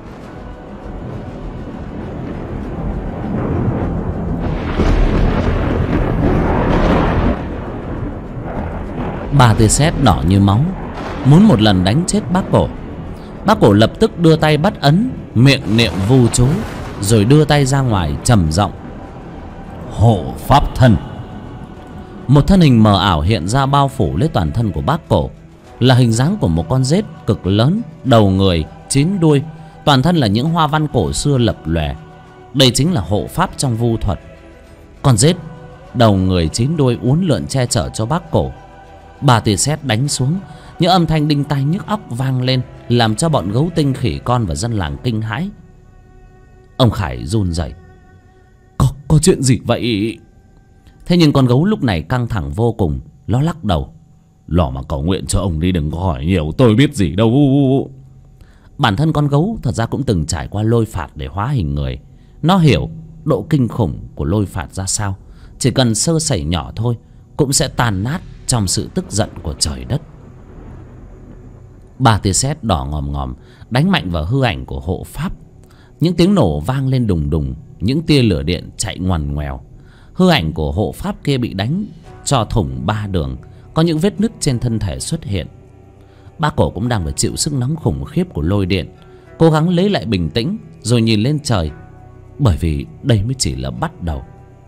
[SPEAKER 1] Ba tia sét đỏ như máu muốn một lần đánh chết bác cổ. Bác cổ lập tức đưa tay bắt ấn, miệng niệm vu chú, rồi đưa tay ra ngoài trầm giọng: hộ pháp thân. Một thân hình mờ ảo hiện ra bao phủ lấy toàn thân của bác cổ, là hình dáng của một con rết cực lớn, đầu người, 9 đuôi, toàn thân là những hoa văn cổ xưa lập lòe. Đây chính là hộ pháp trong vu thuật. Con rết đầu người 9 đuôi uốn lượn che chở cho bác cổ. 3 tia sét đánh xuống, những âm thanh đinh tai nhức óc vang lên, làm cho bọn gấu tinh, khỉ con và dân làng kinh hãi. Ông Khải run rẩy: có chuyện gì vậy? Thế nhưng con gấu lúc này căng thẳng vô cùng, nó lắc đầu: lò mà cầu nguyện cho ông đi, đừng có hỏi nhiều, tôi biết gì đâu. Bản thân con gấu thật ra cũng từng trải qua lôi phạt để hóa hình người. Nó hiểu độ kinh khủng của lôi phạt ra sao. Chỉ cần sơ sẩy nhỏ thôi cũng sẽ tàn nát trong sự tức giận của trời đất. 3 tia sét đỏ ngòm ngòm đánh mạnh vào hư ảnh của hộ pháp. Những tiếng nổ vang lên đùng đùng, những tia lửa điện chạy ngoằn ngoèo. Hư ảnh của hộ pháp kia bị đánh cho thủng 3 đường, có những vết nứt trên thân thể xuất hiện. Bác cổ cũng đang phải chịu sức nóng khủng khiếp của lôi điện, cố gắng lấy lại bình tĩnh rồi nhìn lên trời, bởi vì đây mới chỉ là bắt đầu.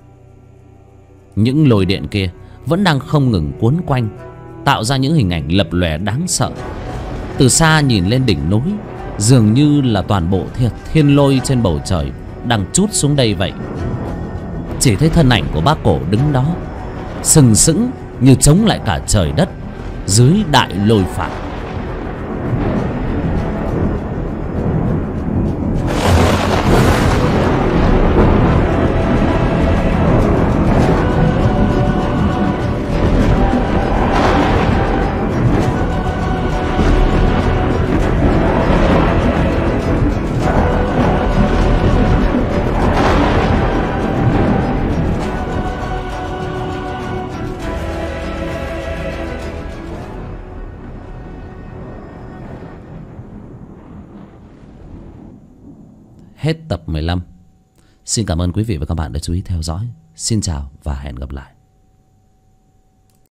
[SPEAKER 1] Những lôi điện kia vẫn đang không ngừng cuốn quanh, tạo ra những hình ảnh lập lòe đáng sợ. Từ xa nhìn lên đỉnh núi, dường như là toàn bộ thiên lôi trên bầu trời đang trút xuống đây vậy. Chỉ thấy thân ảnh của bác cổ đứng đó sừng sững như chống lại cả trời đất dưới đại lôi phạt. Hết tập 15. Xin cảm ơn quý vị và các bạn đã chú ý theo dõi. Xin chào và hẹn gặp lại.